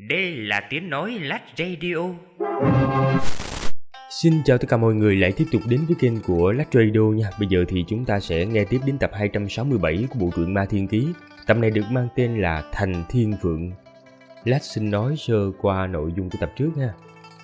Đây là tiếng nói Lách Radio. Xin chào tất cả mọi người lại tiếp tục đến với kênh của Lách Radio nha. Bây giờ thì chúng ta sẽ nghe tiếp đến tập 267 của bộ truyện Ma Thiên Ký. Tập này được mang tên là Thành Thiên Phượng. Lách xin nói sơ qua nội dung của tập trước ha.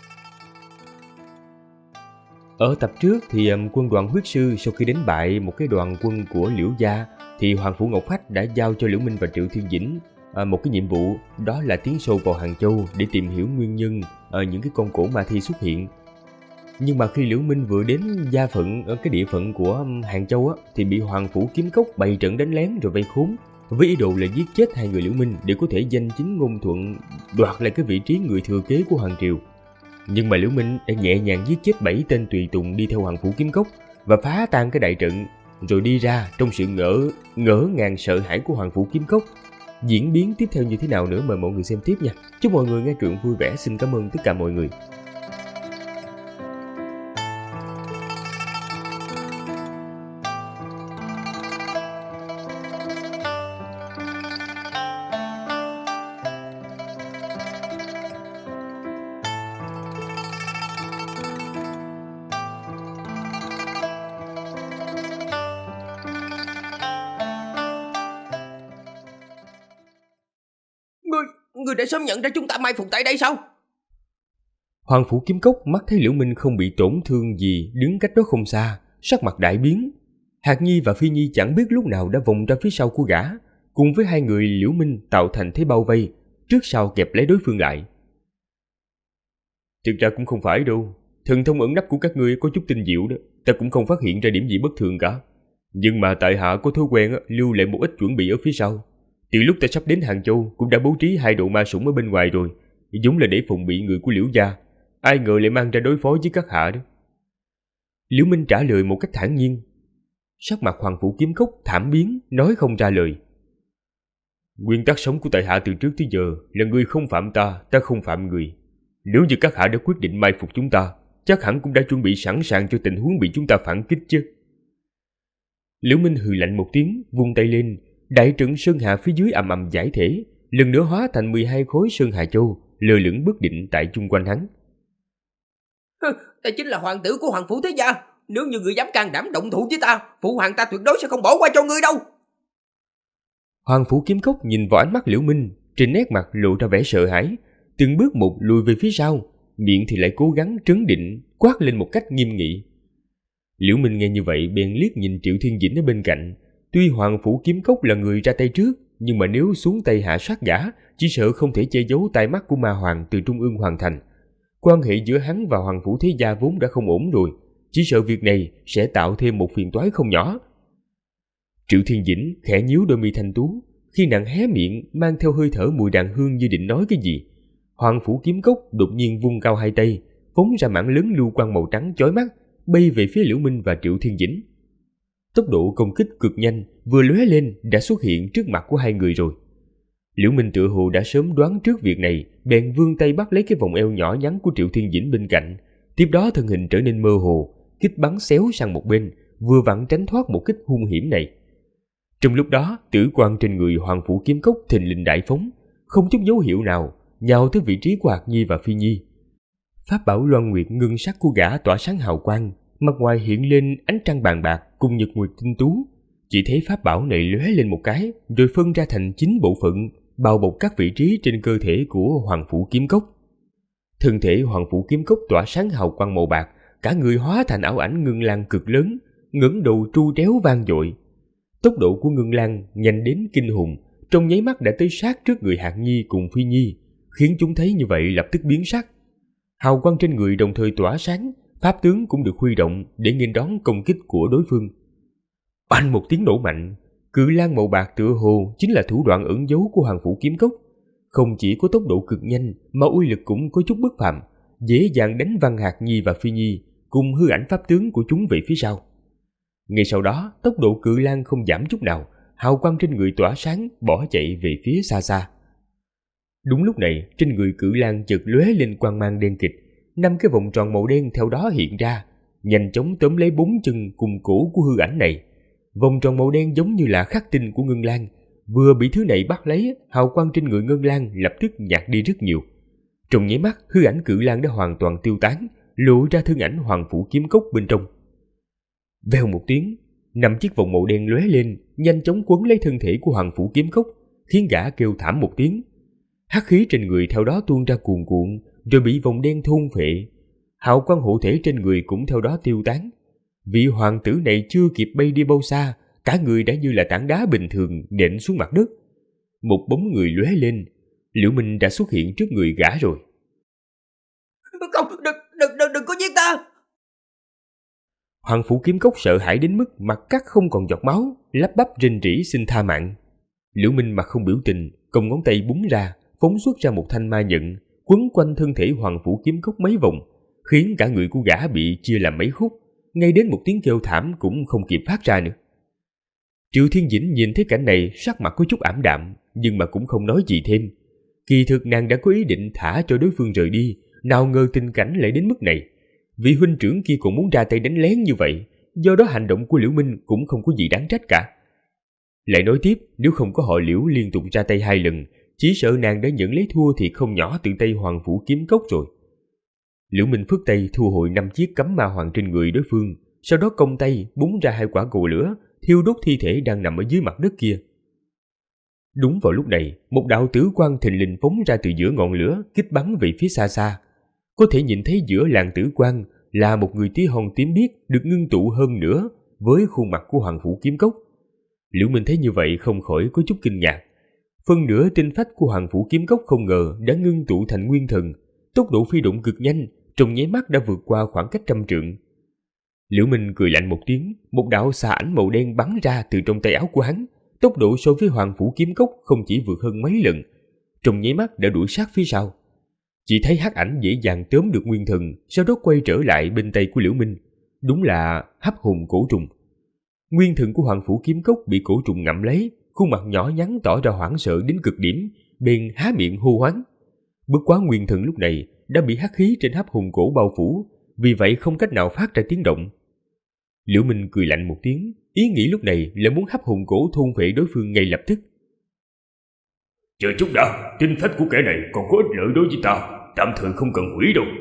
Ở tập trước thì quân đoàn huyết sư sau khi đánh bại một cái đoàn quân của Liễu gia thì Hoàng Phủ Ngọc Phách đã giao cho Liễu Minh và Triệu Thiên Dĩnh một cái nhiệm vụ, đó là tiến sâu vào Hàng Châu để tìm hiểu nguyên nhân những cái con cổ ma thi xuất hiện. Nhưng mà khi Liễu Minh vừa đến gia phận ở cái địa phận của Hàng Châu á, thì bị Hoàng Phủ Kiếm Cốc bày trận đánh lén rồi vây khốn, với ý đồ là giết chết hai người Liễu Minh để có thể danh chính ngôn thuận đoạt lại cái vị trí người thừa kế của Hoàng Triều. Nhưng mà Liễu Minh đã nhẹ nhàng giết chết 7 tên tùy tùng đi theo Hoàng Phủ Kiếm Cốc và phá tan cái đại trận, rồi đi ra trong sự ngỡ ngàng sợ hãi của Hoàng Phủ Kiếm Cốc. Diễn biến tiếp theo như thế nào nữa mời mọi người xem tiếp nha. Chúc mọi người nghe truyện vui vẻ. Xin cảm ơn tất cả mọi người. Người đã sớm nhận ra chúng ta mai phục tại đây sao? Hoàng Phủ Kiếm Cốc mắt thấy Liễu Minh không bị tổn thương gì, đứng cách đó không xa, sắc mặt đại biến. Hạc Nhi và Phi Nhi chẳng biết lúc nào đã vòng ra phía sau của gã, cùng với hai người Liễu Minh tạo thành thế bao vây, trước sau kẹp lấy đối phương lại. Thực ra cũng không phải đâu, thần thông ẩn nấp của các ngươi có chút tinh diệu đó, ta cũng không phát hiện ra điểm gì bất thường cả. Nhưng mà tại hạ có thói quen lưu lại một ít chuẩn bị ở phía sau. Từ lúc ta sắp đến Hàng Châu cũng đã bố trí 2 độ ma sủng ở bên ngoài rồi, giống là để phòng bị người của Liễu gia. Ai ngờ lại mang ra đối phó với các hạ đó. Liễu Minh trả lời một cách thản nhiên. Sắc mặt Hoàng Phủ Kiếm Cốc thảm biến, nói không ra lời. Nguyên tắc sống của tại hạ từ trước tới giờ là người không phạm ta, ta không phạm người. Nếu như các hạ đã quyết định mai phục chúng ta, chắc hẳn cũng đã chuẩn bị sẵn sàng cho tình huống bị chúng ta phản kích chứ. Liễu Minh hừ lạnh một tiếng, vung tay lên. Đại trận Sơn Hà phía dưới ầm ầm giải thể, lần nữa hóa thành 12 khối Sơn Hà Châu, lơ lửng bất định tại chung quanh hắn. Ta chính là hoàng tử của Hoàng Phủ Thế Gia. Nếu như người dám can đảm động thủ với ta, phụ hoàng ta tuyệt đối sẽ không bỏ qua cho ngươi đâu. Hoàng Phủ Kiếm Cốc nhìn vào ánh mắt Liễu Minh, trên nét mặt lộ ra vẻ sợ hãi, từng bước một lùi về phía sau, miệng thì lại cố gắng trấn định, quát lên một cách nghiêm nghị. Liễu Minh nghe như vậy bèn liếc nhìn Triệu Thiên Dĩnh ở bên cạnh. Tuy Hoàng Phủ Kiếm Cốc là người ra tay trước, nhưng mà nếu xuống tay hạ sát gã, chỉ sợ không thể che giấu tai mắt của ma hoàng từ Trung ương hoàn thành. Quan hệ giữa hắn và Hoàng Phủ Thế Gia vốn đã không ổn rồi, chỉ sợ việc này sẽ tạo thêm một phiền toái không nhỏ. Triệu Thiên Dĩnh khẽ nhíu đôi mi thanh tú, khi nàng hé miệng mang theo hơi thở mùi đàn hương như định nói cái gì. Hoàng Phủ Kiếm Cốc đột nhiên vung cao hai tay, phóng ra mảng lớn lưu quang màu trắng chói mắt, bay về phía Liễu Minh và Triệu Thiên Dĩnh. Tốc độ công kích cực nhanh, vừa lóe lên đã xuất hiện trước mặt của hai người rồi. Liễu Minh tựa hồ đã sớm đoán trước việc này, bèn vươn tay bắt lấy cái vòng eo nhỏ nhắn của Triệu Thiên Dĩnh bên cạnh. Tiếp đó thân hình trở nên mơ hồ, kích bắn xéo sang một bên, vừa vặn tránh thoát một kích hung hiểm này. Trong lúc đó, tử quang trên người Hoàng Phủ Kiếm Cốc thình lình đại phóng, không chút dấu hiệu nào, nhào tới vị trí của Hạc Nhi và Phi Nhi. Pháp bảo Loan Nguyệt ngưng sắc của gã tỏa sáng hào quang, mặt ngoài hiện lên ánh trăng bàn bạc cùng nhật nguyệt tinh tú. Chỉ thấy pháp bảo này lóe lên một cái, rồi phân ra thành 9 bộ phận, bao bọc các vị trí trên cơ thể của Hoàng Phủ Kiếm Cốc. Thân thể Hoàng Phủ Kiếm Cốc tỏa sáng hào quang màu bạc, cả người hóa thành ảo ảnh ngân lan cực lớn, ngẩng đầu tru tréo vang dội. Tốc độ của ngân lan nhanh đến kinh hùng, trong nháy mắt đã tới sát trước người Hạc Nhi cùng Phi Nhi, khiến chúng thấy như vậy lập tức biến sắc. Hào quang trên người đồng thời tỏa sáng, pháp tướng cũng được huy động để nghênh đón công kích của đối phương. Oanh một tiếng nổ mạnh, cự lang màu bạc tựa hồ chính là thủ đoạn ẩn giấu của Hoàng Phủ Kiếm Cốc. Không chỉ có tốc độ cực nhanh mà uy lực cũng có chút bất phàm, dễ dàng đánh văng Hạc Nhi và Phi Nhi cùng hư ảnh pháp tướng của chúng về phía sau. Ngay sau đó, tốc độ cự lang không giảm chút nào, hào quang trên người tỏa sáng bỏ chạy về phía xa xa. Đúng lúc này, trên người cự lang chợt lóe lên quang mang đen kịt, 5 cái vòng tròn màu đen theo đó hiện ra, nhanh chóng tóm lấy 4 chân cùng cổ của hư ảnh này. Vòng tròn màu đen giống như là khắc tinh của ngân lan, vừa bị thứ này bắt lấy, hào quang trên người Ngân Lan lập tức nhạt đi rất nhiều. Trong nháy mắt, hư ảnh Cự Lang đã hoàn toàn tiêu tán, lộ ra thân ảnh Hoàng Phủ Kiếm Cốc bên trong. Vèo một tiếng, 5 chiếc vòng màu đen lóe lên, nhanh chóng quấn lấy thân thể của Hoàng Phủ Kiếm Cốc, khiến gã kêu thảm một tiếng. Hắc khí trên người theo đó tuôn ra cuồn cuộn, rồi bị vòng đen thôn phệ. Hào quang hộ thể trên người cũng theo đó tiêu tán. Vị hoàng tử này chưa kịp bay đi bao xa, cả người đã như là tảng đá bình thường nện xuống mặt đất. Một bóng người lóe lên, Liễu Minh đã xuất hiện trước người gã rồi. Không, đừng có giết ta! Hoàng Phủ Kiếm Cốc sợ hãi đến mức mặt cắt không còn giọt máu, lắp bắp rên rỉ xin tha mạng. Liễu Minh mặt không biểu tình, cong ngón tay búng ra, phóng xuất ra một thanh ma nhận, quấn quanh thân thể Hoàng Phủ Kiếm Cốc mấy vòng, khiến cả người của gã bị chia làm mấy khúc, ngay đến một tiếng kêu thảm cũng không kịp phát ra nữa. Triệu Thiên Dĩnh nhìn thấy cảnh này, sắc mặt có chút ảm đạm, nhưng mà cũng không nói gì thêm. Kỳ thực nàng đã có ý định thả cho đối phương rời đi, nào ngờ tình cảnh lại đến mức này. Vị huynh trưởng kia còn muốn ra tay đánh lén như vậy, do đó hành động của Liễu Minh cũng không có gì đáng trách cả. Lại nói tiếp, nếu không có họ Liễu liên tục ra tay 2 lần, chỉ sợ nàng đã nhận lấy thua thiệt không nhỏ từ tay Hoàng Phủ Kiếm Cốc rồi. Liễu Minh phất tay thu hồi 5 chiếc cấm ma hoàng trên người đối phương, sau đó cong tay búng ra 2 quả cầu lửa, thiêu đốt thi thể đang nằm ở dưới mặt đất kia. Đúng vào lúc này, một đạo tử quang thình lình phóng ra từ giữa ngọn lửa, kích bắn về phía xa xa. Có thể nhìn thấy giữa làn tử quang là một người tí hon tím biếc được ngưng tụ hơn nữa với khuôn mặt của Hoàng Phủ Kiếm Cốc. Liễu Minh thấy như vậy không khỏi có chút kinh ngạc. Phân nửa tinh phách của Hoàng Phủ Kiếm Cốc không ngờ đã ngưng tụ thành nguyên thần, tốc độ phi động cực nhanh, trong nháy mắt đã vượt qua khoảng cách 100 trượng. Liễu Minh cười lạnh một tiếng, một đạo xà ảnh màu đen bắn ra từ trong tay áo của hắn, tốc độ so với Hoàng Phủ Kiếm Cốc không chỉ vượt hơn mấy lần, trong nháy mắt đã đuổi sát phía sau. Chỉ thấy hắc ảnh dễ dàng tóm được nguyên thần, sau đó quay trở lại bên tay của Liễu Minh. Đúng là hấp hồn cổ trùng. Nguyên thần của Hoàng Phủ Kiếm Cốc bị cổ trùng ngậm lấy, khuôn mặt nhỏ nhắn tỏ ra hoảng sợ đến cực điểm, bèn há miệng hô hoáng. Bất quá nguyên thần lúc này đã bị hắc khí trên hấp hồn cổ bao phủ, vì vậy không cách nào phát ra tiếng động. Liễu Minh cười lạnh một tiếng, ý nghĩ lúc này là muốn hấp hồn cổ thôn phệ đối phương ngay lập tức. Chờ chút đã, tinh phách của kẻ này còn có ích lợi đối với ta, tạm thời không cần hủy đâu.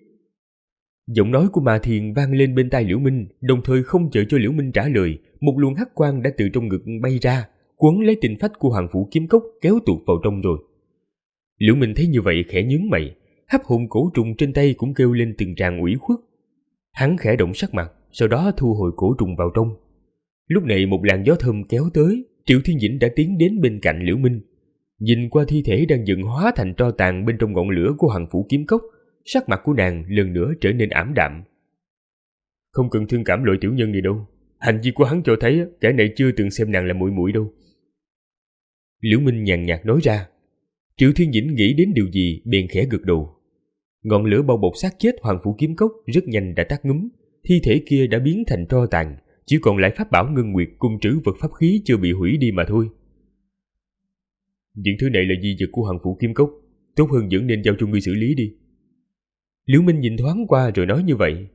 Giọng nói của Ma Thiền vang lên bên tai Liễu Minh, đồng thời không chờ cho Liễu Minh trả lời, một luồng hắc quang đã từ trong ngực bay ra, quấn lấy tinh phách của Hoàng Phủ Kiếm Cốc kéo tuột vào trong rồi. Liễu Minh thấy như vậy khẽ nhướng mày, hấp hồn cổ trùng trên tay cũng kêu lên từng tràng ủy khuất. Hắn khẽ động sắc mặt, sau đó thu hồi cổ trùng vào trong. Lúc này một làn gió thơm kéo tới, Triệu Thiên Dĩnh đã tiến đến bên cạnh Liễu Minh. Nhìn qua thi thể đang dần hóa thành tro tàn bên trong ngọn lửa của Hoàng Phủ Kiếm Cốc, sắc mặt của nàng lần nữa trở nên ảm đạm. Không cần thương cảm loại tiểu nhân này đâu, hành vi của hắn cho thấy kẻ này chưa từng xem nàng là muội muội đâu. Liễu Minh nhàn nhạt nói ra. Triệu Thiên Dĩnh nghĩ đến điều gì bèn khẽ gật đầu. Ngọn lửa bao bọc xác chết Hoàng Phủ Kiếm Cốc rất nhanh đã tắt ngúm, thi thể kia đã biến thành tro tàn, chỉ còn lại pháp bảo ngân nguyệt cùng trữ vật pháp khí chưa bị hủy đi mà thôi. Những thứ này là di vật của Hoàng Phủ Kiếm Cốc, tốt hơn vẫn nên giao cho ngươi xử lý đi. Liễu Minh nhìn thoáng qua rồi nói như vậy.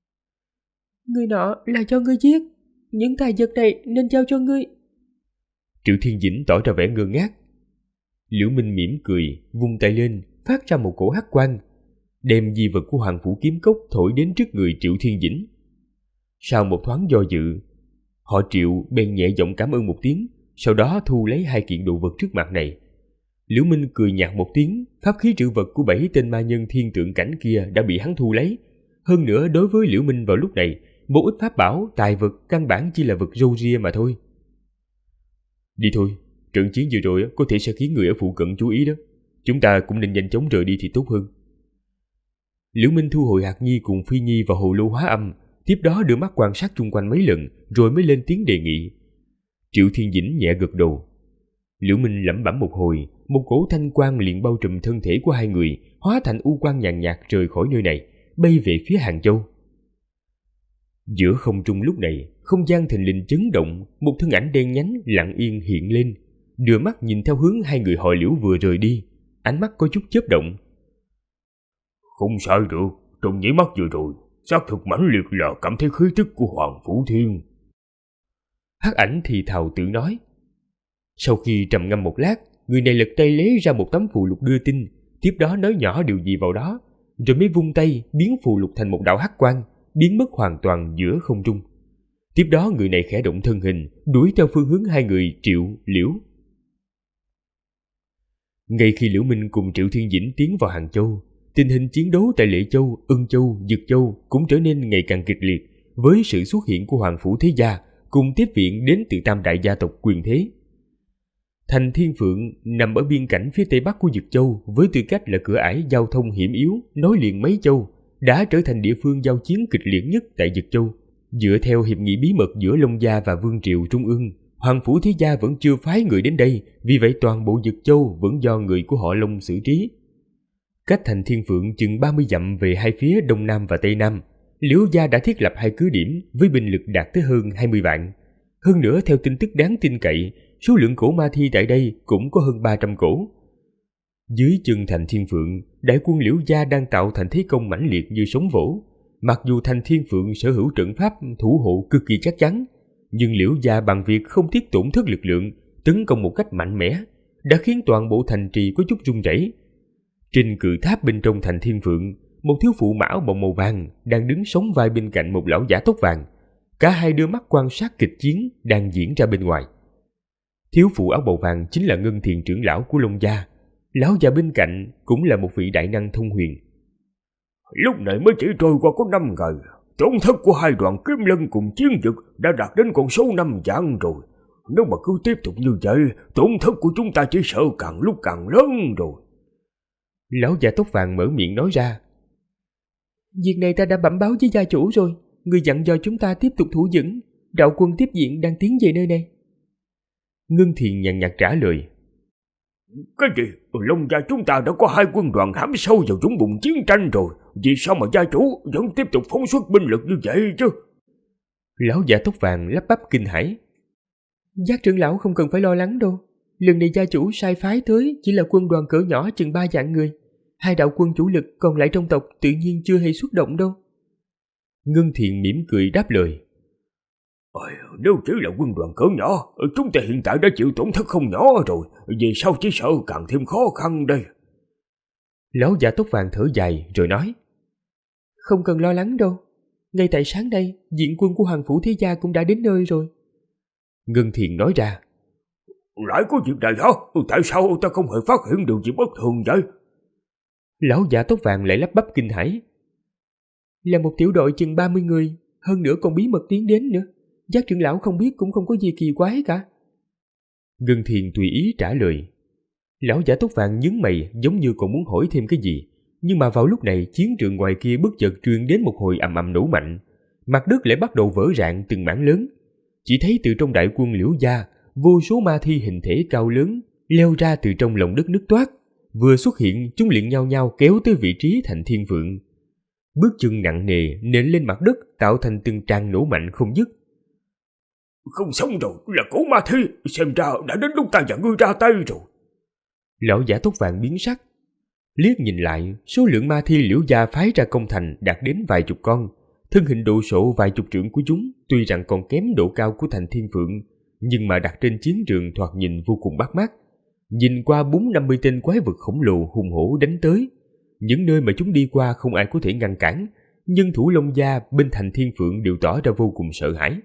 Người nọ là cho ngươi giết, những tài vật này nên giao cho ngươi. Triệu Thiên Dĩnh tỏ ra vẻ ngơ ngác. Liễu Minh mỉm cười, vung tay lên, phát ra một cổ hắc quang, đem di vật của Hoàng Phủ Kiếm Cốc thổi đến trước người Triệu Thiên Dĩnh. Sau một thoáng do dự, họ Triệu bèn nhẹ giọng cảm ơn một tiếng, sau đó thu lấy 2 kiện đồ vật trước mặt này. Liễu Minh cười nhạt một tiếng, pháp khí trữ vật của 7 tên ma nhân thiên tượng cảnh kia đã bị hắn thu lấy. Hơn nữa đối với Liễu Minh vào lúc này, một ít pháp bảo, tài vật căn bản chỉ là vật râu ria mà thôi. Đi thôi, trận chiến vừa rồi có thể sẽ khiến người ở phụ cận chú ý đó. Chúng ta cũng nên nhanh chóng rời đi thì tốt hơn. Liễu Minh thu hồi hạt nhi cùng phi nhi vào hồ lô hóa âm, tiếp đó đưa mắt quan sát chung quanh mấy lần rồi mới lên tiếng đề nghị. Triệu Thiên Dĩnh nhẹ gật đầu. Liễu Minh lẩm bẩm một hồi, một cổ thanh quang liền bao trùm thân thể của 2 người, hóa thành u quang nhàn nhạt rời khỏi nơi này, bay về phía Hàng Châu. Giữa không trung lúc này, không gian thình lình chấn động, một thân ảnh đen nhánh lặng yên hiện lên, đưa mắt nhìn theo hướng 2 người họ Liễu vừa rời đi, ánh mắt có chút chớp động. Không sai được, trong nháy mắt vừa rồi, xác thực mãnh liệt là cảm thấy khí tức của Hoàng Phủ Thiên. Hắc ảnh thì thào tự nói. Sau khi trầm ngâm một lát, người này lật tay lấy ra một tấm phù lục đưa tin, tiếp đó nói nhỏ điều gì vào đó, rồi mới vung tay biến phù lục thành một đạo hắc quang, biến mất hoàn toàn giữa không trung. Tiếp đó người này khẽ động thân hình, đuổi theo phương hướng hai người Triệu, Liễu. Ngay khi Liễu Minh cùng Triệu Thiên Dĩnh tiến vào Hàng Châu, tình hình chiến đấu tại Lệ Châu, Ưng Châu, Dực Châu cũng trở nên ngày càng kịch liệt, với sự xuất hiện của Hoàng Phủ Thế Gia cùng tiếp viện đến từ tam đại gia tộc quyền thế. Thành Thiên Phượng nằm ở biên cảnh phía tây bắc của Dực Châu, với tư cách là cửa ải giao thông hiểm yếu nối liền mấy châu, đã trở thành địa phương giao chiến kịch liệt nhất tại Dực Châu. Dựa theo hiệp nghị bí mật giữa Long Gia và Vương Triều Trung ương, Hoàng Phủ Thế Gia vẫn chưa phái người đến đây, vì vậy toàn bộ Dực Châu vẫn do người của họ Long xử trí. Cách Thành Thiên Phượng chừng 30 dặm về hai phía đông nam và tây nam, Liễu Gia đã thiết lập hai cứ điểm với binh lực đạt tới hơn 20 vạn. Hơn nữa, theo tin tức đáng tin cậy, số lượng cổ ma thi tại đây cũng có hơn 300 cổ. Dưới chân Thành Thiên Phượng, đại quân Liễu Gia đang tạo thành thế công mãnh liệt như sóng vỗ. Mặc dù Thành Thiên Phượng sở hữu trận pháp thủ hộ cực kỳ chắc chắn, nhưng Liễu Gia bằng việc không tiếc tổn thất lực lượng, tấn công một cách mạnh mẽ, đã khiến toàn bộ thành trì có chút rung rẩy. Trên cự tháp bên trong Thành Thiên Phượng, một thiếu phụ mão bồng màu vàng đang đứng sóng vai bên cạnh một lão giả tóc vàng. Cả hai đưa mắt quan sát kịch chiến đang diễn ra bên ngoài. Thiếu phụ áo bào vàng chính là Ngân Thiền trưởng lão của Long Gia. Lão già bên cạnh cũng là một vị đại năng thông huyền. Lúc này mới chỉ trôi qua có 5 ngày, tổn thất của hai đoàn kiếm lân cùng chiến dực đã đạt đến con số 5 vạn rồi. Nếu mà cứ tiếp tục như vậy, tổn thất của chúng ta chỉ sợ càng lúc càng lớn rồi. Lão già tóc vàng mở miệng nói ra. Việc này ta đã bẩm báo với gia chủ rồi. Người dặn dò chúng ta tiếp tục thủ vững. Đạo quân tiếp viện đang tiến về nơi này. Ngân Thiền nhàn nhạt trả lời. Cái gì? Long Gia chúng ta đã có 2 quân đoàn hãm sâu vào dũng bụng chiến tranh rồi. Vì sao mà gia chủ vẫn tiếp tục phóng xuất binh lực như vậy chứ? Lão già tóc vàng lắp bắp kinh hãi. Giác trưởng lão không cần phải lo lắng đâu. Lần này gia chủ sai phái tới chỉ là quân đoàn cỡ nhỏ chừng 3 vạn người. 2 đạo quân chủ lực còn lại trong tộc tự nhiên chưa hề xuất động đâu. Ngân Thiện mỉm cười đáp lời. Nếu chỉ là quân đoàn cỡ nhỏ, chúng ta hiện tại đã chịu tổn thất không nhỏ rồi. Vì sao chỉ sợ càng thêm khó khăn đây? Lão già tóc vàng thở dài rồi nói. Không cần lo lắng đâu. Ngay tại sáng nay, diện quân của Hoàng Phủ Thế Gia cũng đã đến nơi rồi. Ngân Thiện nói ra. Lại có việc này hả? Tại sao ta không hề phát hiện điều gì bất thường vậy? Lão già tóc vàng lại lắp bắp kinh hãi. Là một tiểu đội chừng 30 người, hơn nữa còn bí mật tiến đến nữa. Giác trưởng lão không biết cũng không có gì kỳ quái cả. Ngân Thiền tùy ý trả lời. Lão giả tóc vàng nhướng mày giống như còn muốn hỏi thêm cái gì. Nhưng mà vào lúc này chiến trường ngoài kia bất chợt truyền đến một hồi ầm ầm nổ mạnh. Mặt đất lại bắt đầu vỡ rạn từng mảng lớn. Chỉ thấy từ trong đại quân Liễu Gia, vô số ma thi hình thể cao lớn leo ra từ trong lòng đất nứt toát. Vừa xuất hiện chúng liền nhau nhau kéo tới vị trí Thành Thiên Phượng. Bước chân nặng nề nện lên mặt đất tạo thành từng tràng nổ mạnh không dứt. Không xong rồi, là cổ ma thi, xem ra đã đến lúc ta và ngươi ra tay rồi. Lão giả tóc vàng biến sắc. Liếc nhìn lại, số lượng ma thi Liễu Gia phái ra công thành đạt đến vài chục con. Thân hình độ sộ vài chục trượng của chúng tuy rằng còn kém độ cao của Thành Thiên Phượng, nhưng mà đặt trên chiến trường thoạt nhìn vô cùng bắt mắt. Nhìn qua 450 tên quái vật khổng lồ hùng hổ đánh tới. Những nơi mà chúng đi qua không ai có thể ngăn cản. Nhân thủ Long Gia bên Thành Thiên Phượng đều tỏ ra vô cùng sợ hãi.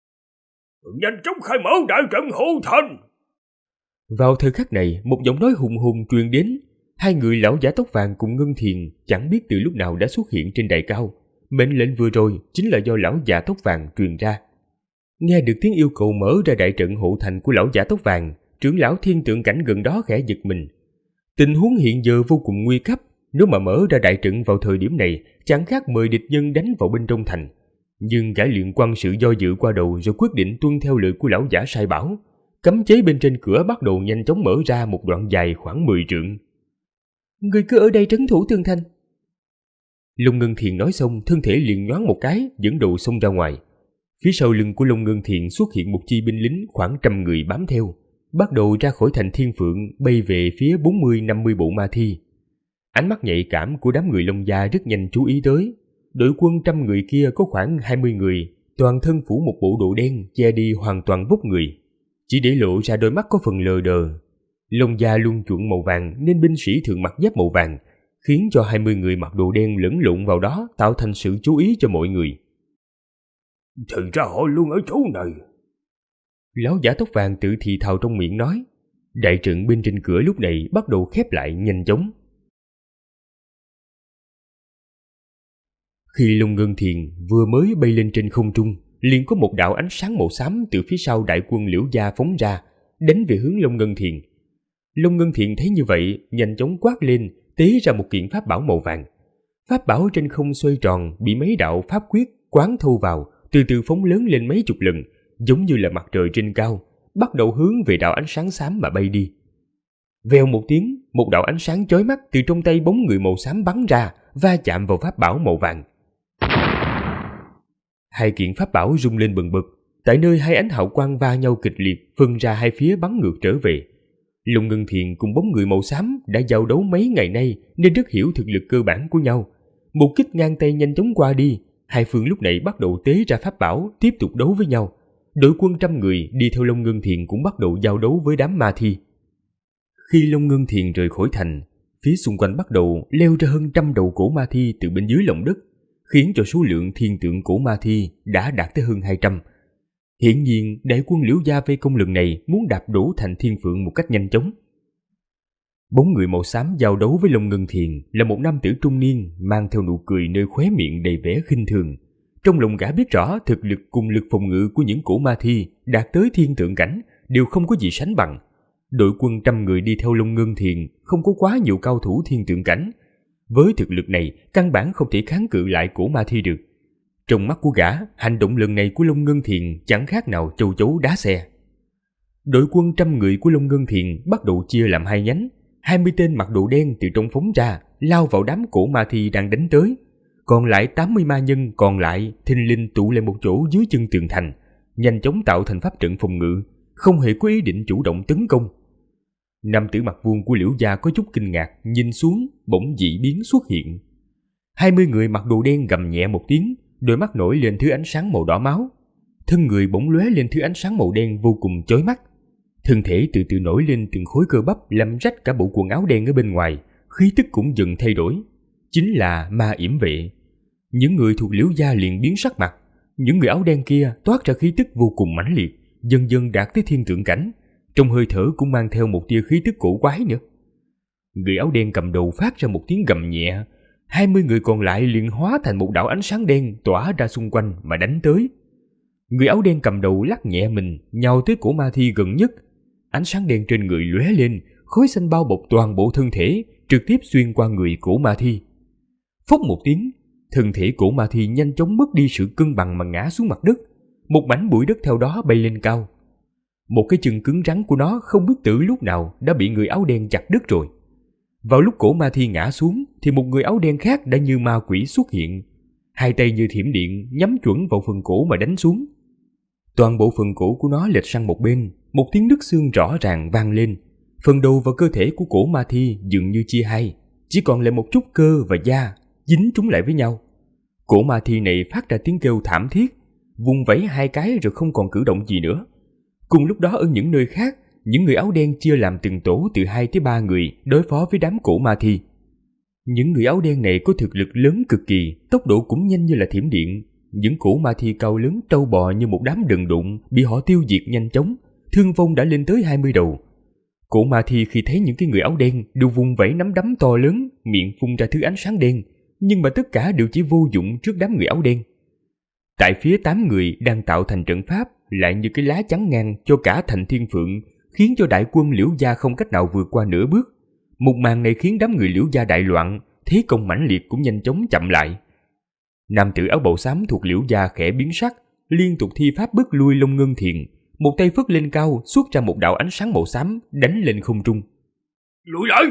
Nhanh chóng khai mở đại trận hộ thành! Vào thời khắc này, một giọng nói hùng hùng truyền đến. Hai người lão giả tóc vàng cùng Ngân Thiền chẳng biết từ lúc nào đã xuất hiện trên đài cao. Mệnh lệnh vừa rồi chính là do lão giả tóc vàng truyền ra. Nghe được tiếng yêu cầu mở ra đại trận hộ thành của lão giả tóc vàng, trưởng lão Thiên Tượng Cảnh gần đó khẽ giật mình. Tình huống hiện giờ vô cùng nguy cấp. Nếu mà mở ra đại trận vào thời điểm này, chẳng khác mời địch nhân đánh vào bên trong thành. Nhưng gã luyện quan sự do dự qua đầu rồi quyết định tuân theo lời của lão giả sai bảo. Cấm chế bên trên cửa bắt đầu nhanh chóng mở ra một đoạn dài khoảng 10 trượng. Người cứ ở đây trấn thủ tường thành. Long Ngân Thiền nói xong, thân thể liền nhoáng một cái, dẫn đầu xông ra ngoài. Phía sau lưng của Long Ngân Thiền xuất hiện một chi binh lính khoảng 100 người bám theo, bắt đầu ra khỏi Thành Thiên Phượng bay về phía 40-50 bộ ma thi. Ánh mắt nhạy cảm của đám người Long Gia rất nhanh chú ý tới. Đội quân 100 người kia có khoảng 20 người, toàn thân phủ một bộ đồ đen che đi hoàn toàn vóc người. chỉ để lộ ra đôi mắt có phần lờ đờ. Lông da luôn chuẩn màu vàng nên binh sĩ thường mặc giáp màu vàng, khiến cho 20 người mặc đồ đen lẫn lộn vào đó tạo thành sự chú ý cho mọi người. Thì ra họ luôn ở chỗ này. Lão giả tóc vàng tự thì thào trong miệng nói. Đại trận bên trên cửa lúc này bắt đầu khép lại nhanh chóng. Khi Long Ngân Thiền vừa mới bay lên trên không trung, liền có một đạo ánh sáng màu xám từ phía sau đại quân Liễu Gia phóng ra, đánh về hướng Long Ngân Thiền. Long Ngân Thiền thấy như vậy, nhanh chóng quát lên, tế ra một kiện pháp bảo màu vàng. Pháp bảo trên không xoay tròn, bị mấy đạo pháp quyết quán thâu vào, từ từ phóng lớn lên mấy chục lần, giống như là mặt trời trên cao, bắt đầu hướng về đạo ánh sáng xám mà bay đi. Vèo một tiếng, một đạo ánh sáng chói mắt từ trong tay bóng người màu xám bắn ra, va chạm vào pháp bảo màu vàng. Hai kiện pháp bảo rung lên bần bật, tại nơi hai ánh hào quang va nhau kịch liệt, phân ra hai phía bắn ngược trở về. Long Ngân Thiền cùng bóng người màu xám đã giao đấu mấy ngày nay nên rất hiểu thực lực cơ bản của nhau. Một kích ngang tay nhanh chóng qua đi, hai phương lúc này bắt đầu tế ra pháp bảo tiếp tục đấu với nhau. Đội quân 100 người đi theo Long Ngân Thiền cũng bắt đầu giao đấu với đám ma thi. Khi Long Ngân Thiền rời khỏi thành, phía xung quanh bắt đầu leo ra hơn 100 đầu cổ ma thi từ bên dưới lòng đất, khiến cho số lượng thiên tượng cổ ma thi đã đạt tới hơn 200. Hiển nhiên, đại quân Liễu Gia vây công lần này muốn đạp đổ thành Thiên Phượng một cách nhanh chóng. Bóng người màu xám giao đấu với Long Ngân Thiền là một nam tử trung niên mang theo nụ cười nơi khóe miệng đầy vẻ khinh thường. Trong lòng gã biết rõ thực lực cùng lực phòng ngự của những cổ ma thi đạt tới thiên tượng cảnh đều không có gì sánh bằng. Đội quân 100 người đi theo Long Ngân Thiền không có quá nhiều cao thủ thiên tượng cảnh. Với thực lực này, căn bản không thể kháng cự lại cổ ma thi được. Trong mắt của gã, hành động lần này của Long Ngân Thiền chẳng khác nào châu chấu đá xe. Đội quân 100 người của Long Ngân Thiền bắt đầu chia làm hai nhánh. 20 tên mặc đồ đen từ trong phóng ra, lao vào đám cổ ma thi đang đánh tới. Còn lại 80 ma nhân còn lại thình lình tụ lại một chỗ dưới chân tường thành, nhanh chóng tạo thành pháp trận phòng ngự, không hề có ý định chủ động tấn công. Nam tử mặt vuông của Liễu Gia có chút kinh ngạc, nhìn xuống, bỗng dị biến xuất hiện. 20 người mặc đồ đen gầm nhẹ một tiếng, đôi mắt nổi lên thứ ánh sáng màu đỏ máu. Thân người bỗng lóe lên thứ ánh sáng màu đen vô cùng chói mắt. Thân thể từ từ nổi lên từng khối cơ bắp làm rách cả bộ quần áo đen ở bên ngoài, khí tức cũng dần thay đổi. Chính là ma yểm vệ. Những người thuộc Liễu Gia liền biến sắc mặt. Những người áo đen kia toát ra khí tức vô cùng mãnh liệt, dần dần đạt tới thiên tượng cảnh. Trong hơi thở cũng mang theo một tia khí tức cổ quái nữa. Người áo đen cầm đầu phát ra một tiếng gầm nhẹ. 20 người còn lại liền hóa thành một đạo ánh sáng đen tỏa ra xung quanh mà đánh tới. Người áo đen cầm đầu lắc nhẹ mình, nhào tới cổ ma thi gần nhất. Ánh sáng đen trên người lóe lên, khói xanh bao bọc toàn bộ thân thể, trực tiếp xuyên qua người cổ ma thi. Phốc một tiếng, thân thể cổ ma thi nhanh chóng mất đi sự cân bằng mà ngã xuống mặt đất. Một mảnh bụi đất theo đó bay lên cao. Một cái chân cứng rắn của nó không biết từ lúc nào đã bị người áo đen chặt đứt rồi. Vào lúc cổ ma thi ngã xuống thì một người áo đen khác đã như ma quỷ xuất hiện. Hai tay như thiểm điện nhắm chuẩn vào phần cổ mà đánh xuống. Toàn bộ phần cổ của nó lệch sang một bên, một tiếng nứt xương rõ ràng vang lên. Phần đầu và cơ thể của cổ ma thi dường như chia hai, chỉ còn lại một chút cơ và da dính chúng lại với nhau. Cổ ma thi này phát ra tiếng kêu thảm thiết, vùng vẫy hai cái rồi không còn cử động gì nữa. Cùng lúc đó ở những nơi khác, những người áo đen chia làm từng tổ từ 2 tới 3 người đối phó với đám cổ ma thi. Những người áo đen này có thực lực lớn cực kỳ, tốc độ cũng nhanh như là thiểm điện. Những cổ ma thi cao lớn trâu bò như một đám đần đụng bị họ tiêu diệt nhanh chóng, thương vong đã lên tới 20 đầu. Cổ ma thi khi thấy những cái người áo đen đều vùng vẫy nắm đấm to lớn, miệng phun ra thứ ánh sáng đen, nhưng mà tất cả đều chỉ vô dụng trước đám người áo đen. Tại phía 8 người đang tạo thành trận pháp lại như cái lá chắn ngang cho cả thành Thiên Phượng, khiến cho đại quân Liễu Gia không cách nào vượt qua nửa bước. Một màn này khiến đám người Liễu Gia đại loạn, thế công mãnh liệt cũng nhanh chóng chậm lại. Nam tử áo bào xám thuộc Liễu Gia khẽ biến sắc, liên tục thi pháp bức lui Long Ngân Thiền, một tay phất lên cao xuất ra một đạo ánh sáng màu xám đánh lên không trung. Lùi lại!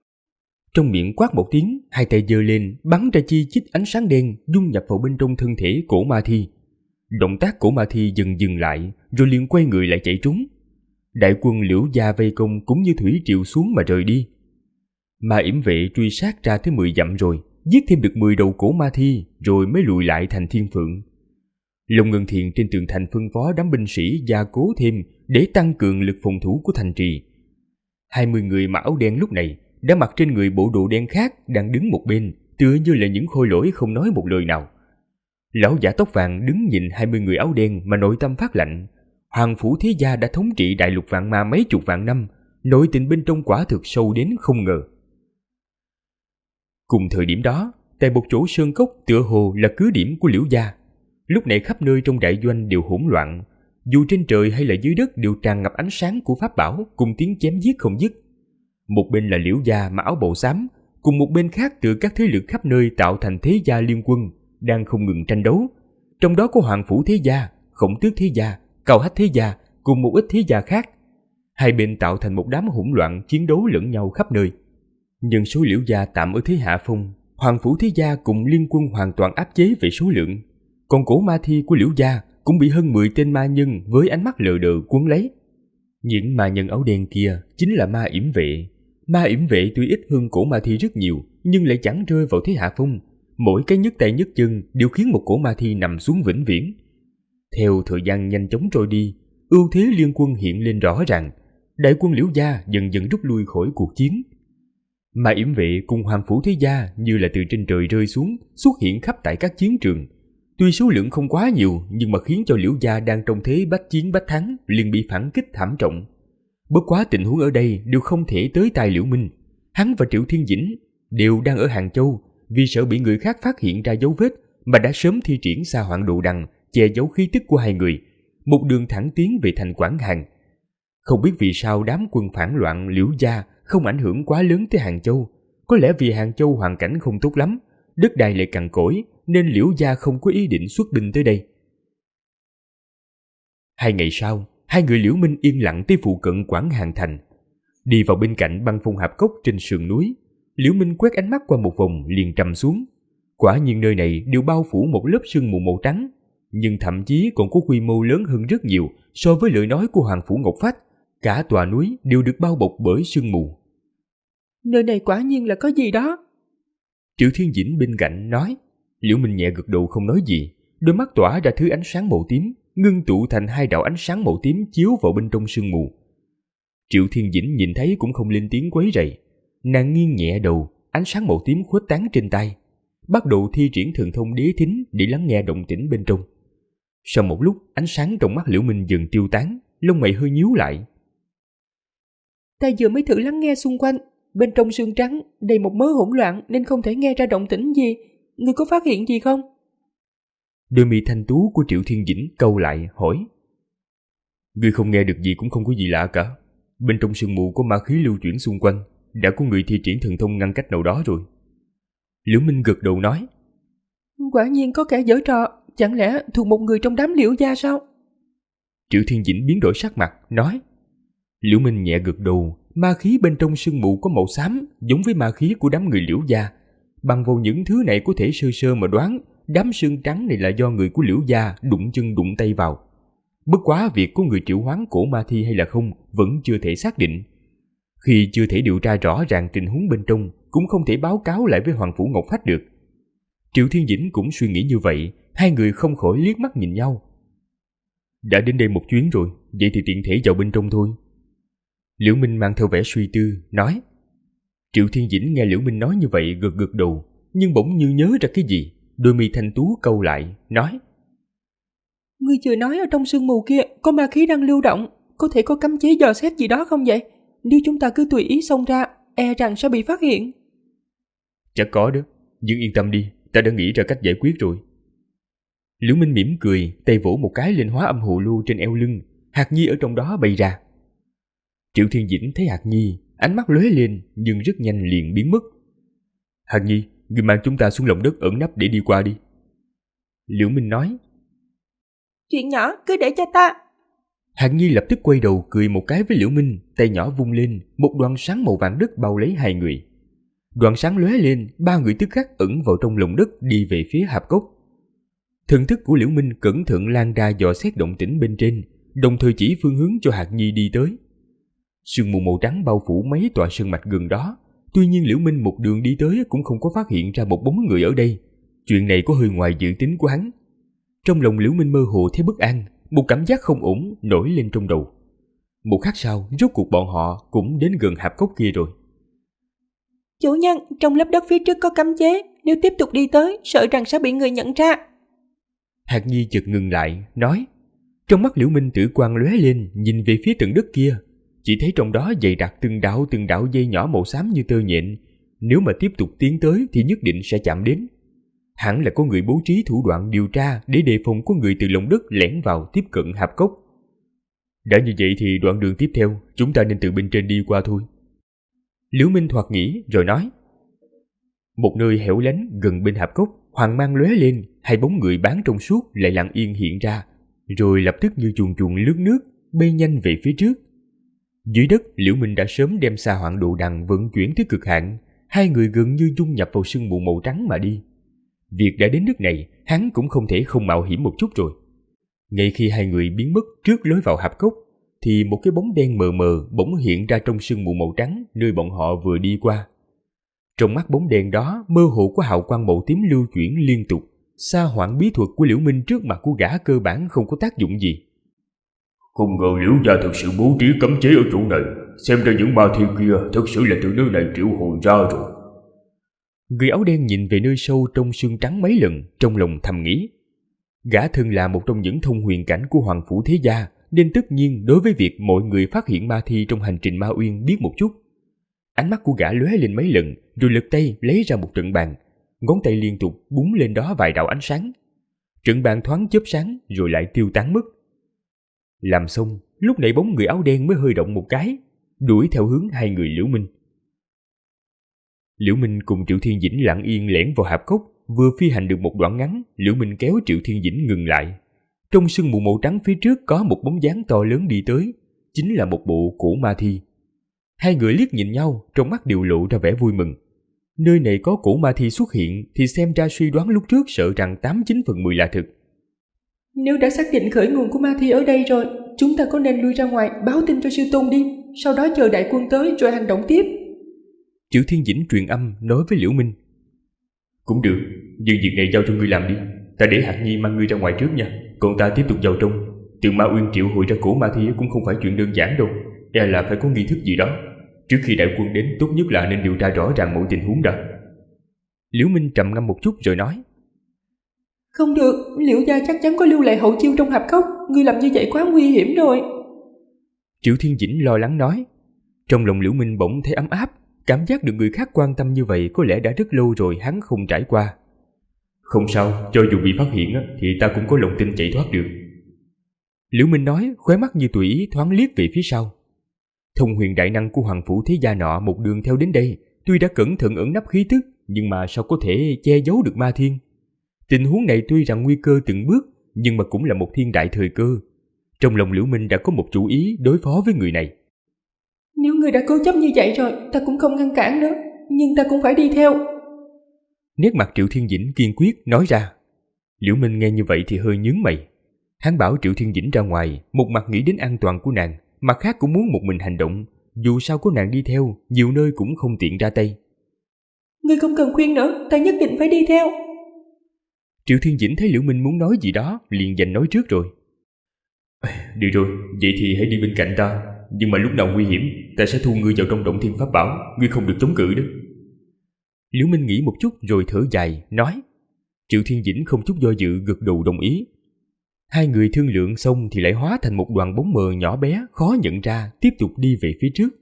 Trong miệng quát một tiếng, hai tay giơ lên bắn ra chi chít ánh sáng đen dung nhập vào bên trong thân thể cổ ma thi. Động tác cổ ma thi dần dừng lại, rồi liền quay người lại chạy trốn. Đại quân Liễu Gia vây công cũng như thủy triều xuống mà rời đi. Ma yểm vệ truy sát ra tới 10 dặm rồi, giết thêm được 10 đầu cổ ma thi, rồi mới lùi lại thành Thiên Phượng. Long Ngân Thiền trên tường thành phân phó đám binh sĩ gia cố thêm để tăng cường lực phòng thủ của thành trì. 20 người mặc áo đen lúc này đã mặc trên người bộ đồ đen khác đang đứng một bên, tựa như là những khôi lỗi không nói một lời nào. Lão giả tóc vàng đứng nhìn 20 người áo đen mà nội tâm phát lạnh. Hoàng phủ thế gia đã thống trị đại lục vạn ma mấy chục vạn năm, nội tình bên trong quả thực sâu đến không ngờ. Cùng thời điểm đó, tại một chỗ sơn cốc tựa hồ là cứ điểm của Liễu gia. Lúc này khắp nơi trong đại doanh đều hỗn loạn, dù trên trời hay là dưới đất đều tràn ngập ánh sáng của pháp bảo cùng tiếng chém giết không dứt. Một bên là Liễu gia mặc áo bào xám, cùng một bên khác từ các thế lực khắp nơi tạo thành thế gia liên quân đang không ngừng tranh đấu. Trong đó có Hoàng phủ thế gia, Khổng tước thế gia, Cao hách thế gia cùng một ít thế gia khác. Hai bên tạo thành một đám hỗn loạn chiến đấu lẫn nhau khắp nơi. Nhân số Liễu gia tạm ở thế hạ phong, Hoàng phủ thế gia cùng liên quân hoàn toàn áp chế về số lượng. Còn cổ ma thi của Liễu gia cũng bị hơn 10 tên ma nhân với ánh mắt lờ đờ cuốn lấy. Những ma nhân áo đen kia chính là ma yểm vệ. Ma yểm vệ tuy ít hơn cổ ma thi rất nhiều, nhưng lại chẳng rơi vào thế hạ phong. Mỗi cái nhấc tay nhấc chân đều khiến một cổ ma thi nằm xuống vĩnh viễn. Theo thời gian nhanh chóng trôi đi, ưu thế liên quân hiện lên rõ ràng. Đại quân Liễu gia dần dần rút lui khỏi cuộc chiến. Ma yểm vệ cùng Hoàng phủ thế gia như là từ trên trời rơi xuống, xuất hiện khắp tại các chiến trường. Tuy số lượng không quá nhiều, nhưng mà khiến cho Liễu gia đang trong thế bách chiến bách thắng liền bị phản kích thảm trọng. Bất quá tình huống ở đây đều không thể tới tai Liễu Minh. Hắn và Triệu Thiên Dĩnh đều đang ở Hàng Châu, vì sợ bị người khác phát hiện ra dấu vết mà đã sớm thi triển Sa Hoạn Đồ Đằng che giấu khí tức của hai người, một đường thẳng tiến về thành Quảng Hàn. Không biết vì sao đám quân phản loạn Liễu gia không ảnh hưởng quá lớn tới Hàng Châu. Có lẽ vì Hàng Châu hoàn cảnh không tốt lắm, đất đai lại cằn cỗi, nên Liễu gia không có ý định xuất binh tới đây. 2 ngày sau, hai người Liễu Minh yên lặng tới phụ cận Quảng Hàn thành. Đi vào bên cạnh băng phong hạp cốc trên sườn núi, Liễu Minh quét ánh mắt qua một vòng liền trầm xuống. Quả nhiên nơi này đều bao phủ một lớp sương mù màu trắng, nhưng thậm chí còn có quy mô lớn hơn rất nhiều so với lời nói của Hoàng phủ Ngọc Phách. Cả tòa núi đều được bao bọc bởi sương mù. Nơi này quả nhiên là có gì đó. Triệu Thiên Dĩnh bên cạnh nói. Liễu Minh nhẹ gật đầu không nói gì, đôi mắt tỏa ra thứ ánh sáng màu tím, ngưng tụ thành 2 đạo ánh sáng màu tím chiếu vào bên trong sương mù. Triệu Thiên Dĩnh nhìn thấy cũng không lên tiếng quấy rầy, nàng nghiêng nhẹ đầu, ánh sáng màu tím khuếch tán trên tay, bắt đầu thi triển thần thông đế thính để lắng nghe động tĩnh bên trong. Sau một lúc, ánh sáng trong mắt Liễu Minh dần tiêu tán, lông mày hơi nhíu lại. Ta vừa mới thử lắng nghe xung quanh, bên trong sương trắng đầy một mớ hỗn loạn nên không thể nghe ra động tĩnh gì. Ngươi có phát hiện gì không? Đôi mi thanh tú của Triệu Thiên Dĩnh cau lại hỏi. Ngươi không nghe được gì cũng không có gì lạ cả. Bên trong sương mù có ma khí lưu chuyển xung quanh, đã có người thi triển thần thông ngăn cách nào đó rồi. Liễu Minh gật đầu nói. Quả nhiên có kẻ giở trò, chẳng lẽ thuộc một người trong đám Liễu gia sao? Triệu Thiên Dĩnh biến đổi sắc mặt, nói. Liễu Minh nhẹ gật đầu, ma khí bên trong sương mù có màu xám, giống với ma khí của đám người Liễu gia. Bằng vào những thứ này có thể sơ sơ mà đoán, đám sương trắng này là do người của Liễu gia đụng chân đụng tay vào. Bất quá việc có người triệu hoán cổ ma thi hay là không vẫn chưa thể xác định. Khi chưa thể điều tra rõ ràng tình huống bên trong, cũng không thể báo cáo lại với Hoàng phủ Ngọc Phách được. Triệu Thiên Dĩnh cũng suy nghĩ như vậy, hai người không khỏi liếc mắt nhìn nhau. Đã đến đây một chuyến rồi, vậy thì tiện thể vào bên trong thôi. Liễu Minh mang theo vẻ suy tư, nói. Triệu Thiên Dĩnh nghe Liễu Minh nói như vậy gật gật đầu, nhưng bỗng như nhớ ra cái gì, đôi mi thanh tú cau lại, nói. Ngươi vừa nói ở trong sương mù kia có ma khí đang lưu động, có thể có cấm chế dò xét gì đó không vậy? Nếu chúng ta cứ tùy ý xông ra, e rằng sẽ bị phát hiện. Chắc có đó, nhưng yên tâm đi, ta đã nghĩ ra cách giải quyết rồi. Liễu Minh mỉm cười, tay vỗ một cái lên hóa âm hồ lô trên eo lưng, hạt nhi ở trong đó bay ra. Triệu Thiên Dĩnh thấy hạt nhi, ánh mắt lóe lên nhưng rất nhanh liền biến mất. Hạt nhi, ngươi mang chúng ta xuống lòng đất ẩn nấp để đi qua đi. Liễu Minh nói. Chuyện nhỏ cứ để cho ta. Hạt nhi lập tức quay đầu cười một cái với Liễu Minh, tay nhỏ vung lên, một đoàn sáng màu vàng đất bao lấy hai người. Đoàn sáng lóe lên, ba người tức khắc ẩn vào trong lòng đất đi về phía hạp cốc. Thần thức của Liễu Minh cẩn thận lan ra dò xét động tĩnh bên trên, đồng thời chỉ phương hướng cho hạt nhi đi tới. Sương mù màu trắng bao phủ mấy tòa sơn mạch gần đó, tuy nhiên Liễu Minh một đường đi tới cũng không có phát hiện ra một bóng người ở đây. Chuyện này có hơi ngoài dự tính của hắn. Trong lòng Liễu Minh mơ hồ thấy bất an, một cảm giác không ổn nổi lên trong đầu. Một khắc sau, rốt cuộc bọn họ cũng đến gần hạp cốc kia rồi. Chủ nhân, trong lớp đất phía trước có cấm chế, nếu tiếp tục đi tới, sợ rằng sẽ bị người nhận ra. Hạc Nhi chợt ngừng lại, nói. Trong mắt Liễu Minh tử quang lóe lên, nhìn về phía tận đất kia, chỉ thấy trong đó dày đặc từng đạo dây nhỏ màu xám như tơ nhện. Nếu mà tiếp tục tiến tới thì nhất định sẽ chạm đến. Hẳn là có người bố trí thủ đoạn điều tra để đề phòng có người từ lòng đất lẻn vào tiếp cận hạp cốc. Đã như vậy thì đoạn đường tiếp theo chúng ta nên từ bên trên đi qua thôi. Liễu Minh thoạt nghĩ rồi nói. Một nơi hẻo lánh gần bên hạp cốc, hoàng mang lóe lên, hai bóng người bán trong suốt lại lặng yên hiện ra, rồi lập tức như chuồn chuồn lướt nước bay nhanh về phía trước. Dưới đất, Liễu Minh đã sớm đem Sa Hoạn Đồ Đằng vận chuyển tới cực hạn, hai người gần như dung nhập vào sương mù màu trắng mà đi. Việc đã đến nước này, hắn cũng không thể không mạo hiểm một chút rồi. Ngay khi hai người biến mất trước lối vào hạp cốc, thì một cái bóng đen mờ mờ bỗng hiện ra trong sương mù màu trắng nơi bọn họ vừa đi qua. Trong mắt bóng đen đó mơ hồ có hào quang màu tím lưu chuyển liên tục. Sa Hoạn bí thuật của Liễu Minh trước mặt của gã cơ bản không có tác dụng gì. Không ngờ Liễu gia thực sự bố trí cấm chế ở chỗ này, xem ra những ma thi kia thực sự là từ nơi này triệu hồi ra rồi. Người áo đen nhìn về nơi sâu trong sương trắng mấy lần, trong lòng thầm nghĩ. Gã thân là một trong những thông huyền cảnh của Hoàng Phủ Thế Gia, nên tất nhiên đối với việc mọi người phát hiện ma thi trong hành trình Ma Uyên biết một chút. Ánh mắt của gã lóe lên mấy lần, rồi lật tay lấy ra một trận bàn, ngón tay liên tục búng lên đó vài đạo ánh sáng. Trận bàn thoáng chớp sáng rồi lại tiêu tán mất. Làm xong, lúc này bóng người áo đen mới hơi động một cái, đuổi theo hướng hai người Liễu Minh. Liễu Minh cùng Triệu Thiên Dĩnh lặng yên lẻn vào hạp cốc, vừa phi hành được một đoạn ngắn, Liễu Minh kéo Triệu Thiên Dĩnh ngừng lại. Trong sương mù màu trắng phía trước có một bóng dáng to lớn đi tới, chính là một bộ cổ ma thi. Hai người liếc nhìn nhau, trong mắt đều lộ ra vẻ vui mừng. Nơi này có cổ ma thi xuất hiện thì xem ra suy đoán lúc trước sợ rằng 89/10 là thực. Nếu đã xác định khởi nguồn của ma thi ở đây rồi, chúng ta có nên lui ra ngoài báo tin cho sư tôn đi, sau đó chờ đại quân tới rồi hành động tiếp. Triệu Thiên Dĩnh truyền âm nói với Liễu Minh. Cũng được, nhưng việc này giao cho ngươi làm đi. Ta để Hạc Nhi mang ngươi ra ngoài trước nha, còn ta tiếp tục vào trong. Từ Ma Uyên triệu hồi ra cổ ma thi cũng không phải chuyện đơn giản đâu, e là phải có nghi thức gì đó. Trước khi đại quân đến, tốt nhất là nên điều tra rõ ràng mọi tình huống đã. Liễu Minh trầm ngâm một chút rồi nói. Không được, Liễu gia chắc chắn có lưu lại hậu chiêu trong hạp cốc, ngươi làm như vậy quá nguy hiểm rồi. Triệu Thiên Dĩnh lo lắng nói. Trong lòng Liễu Minh bỗng thấy ấm áp, cảm giác được người khác quan tâm như vậy có lẽ đã rất lâu rồi hắn không trải qua. Không sao, cho dù bị phát hiện thì ta cũng có lòng tin chạy thoát được. Liễu Minh nói, khóe mắt như tùy ý thoáng liếc về phía sau. Thông huyền đại năng của Hoàng Phủ Thế Gia nọ một đường theo đến đây, tuy đã cẩn thận ẩn nấp khí tức, nhưng mà sao có thể che giấu được ma thiên? Tình huống này tuy rằng nguy cơ từng bước, nhưng mà cũng là một thiên đại thời cơ. Trong lòng Liễu Minh đã có một chủ ý đối phó với người này. Nếu người đã cố chấp như vậy rồi, ta cũng không ngăn cản nữa, nhưng ta cũng phải đi theo. Nét mặt Triệu Thiên Dĩnh kiên quyết nói ra. Liễu Minh nghe như vậy thì hơi nhướng mày. Hắn bảo Triệu Thiên Dĩnh ra ngoài, một mặt nghĩ đến an toàn của nàng, mặt khác cũng muốn một mình hành động. Dù sao có nàng đi theo, nhiều nơi cũng không tiện ra tay. Ngươi không cần khuyên nữa, ta nhất định phải đi theo. Triệu Thiên Dĩnh thấy Liễu Minh muốn nói gì đó, liền giành nói trước rồi. Được rồi, vậy thì hãy đi bên cạnh ta. Nhưng mà lúc nào nguy hiểm, ta sẽ thu ngươi vào trong động thiên pháp bảo, ngươi không được chống cự đó. Liễu Minh nghĩ một chút rồi thở dài, nói. Triệu Thiên Dĩnh không chút do dự gật đầu đồng ý. Hai người thương lượng xong thì lại hóa thành một đoàn bóng mờ nhỏ bé, khó nhận ra, tiếp tục đi về phía trước.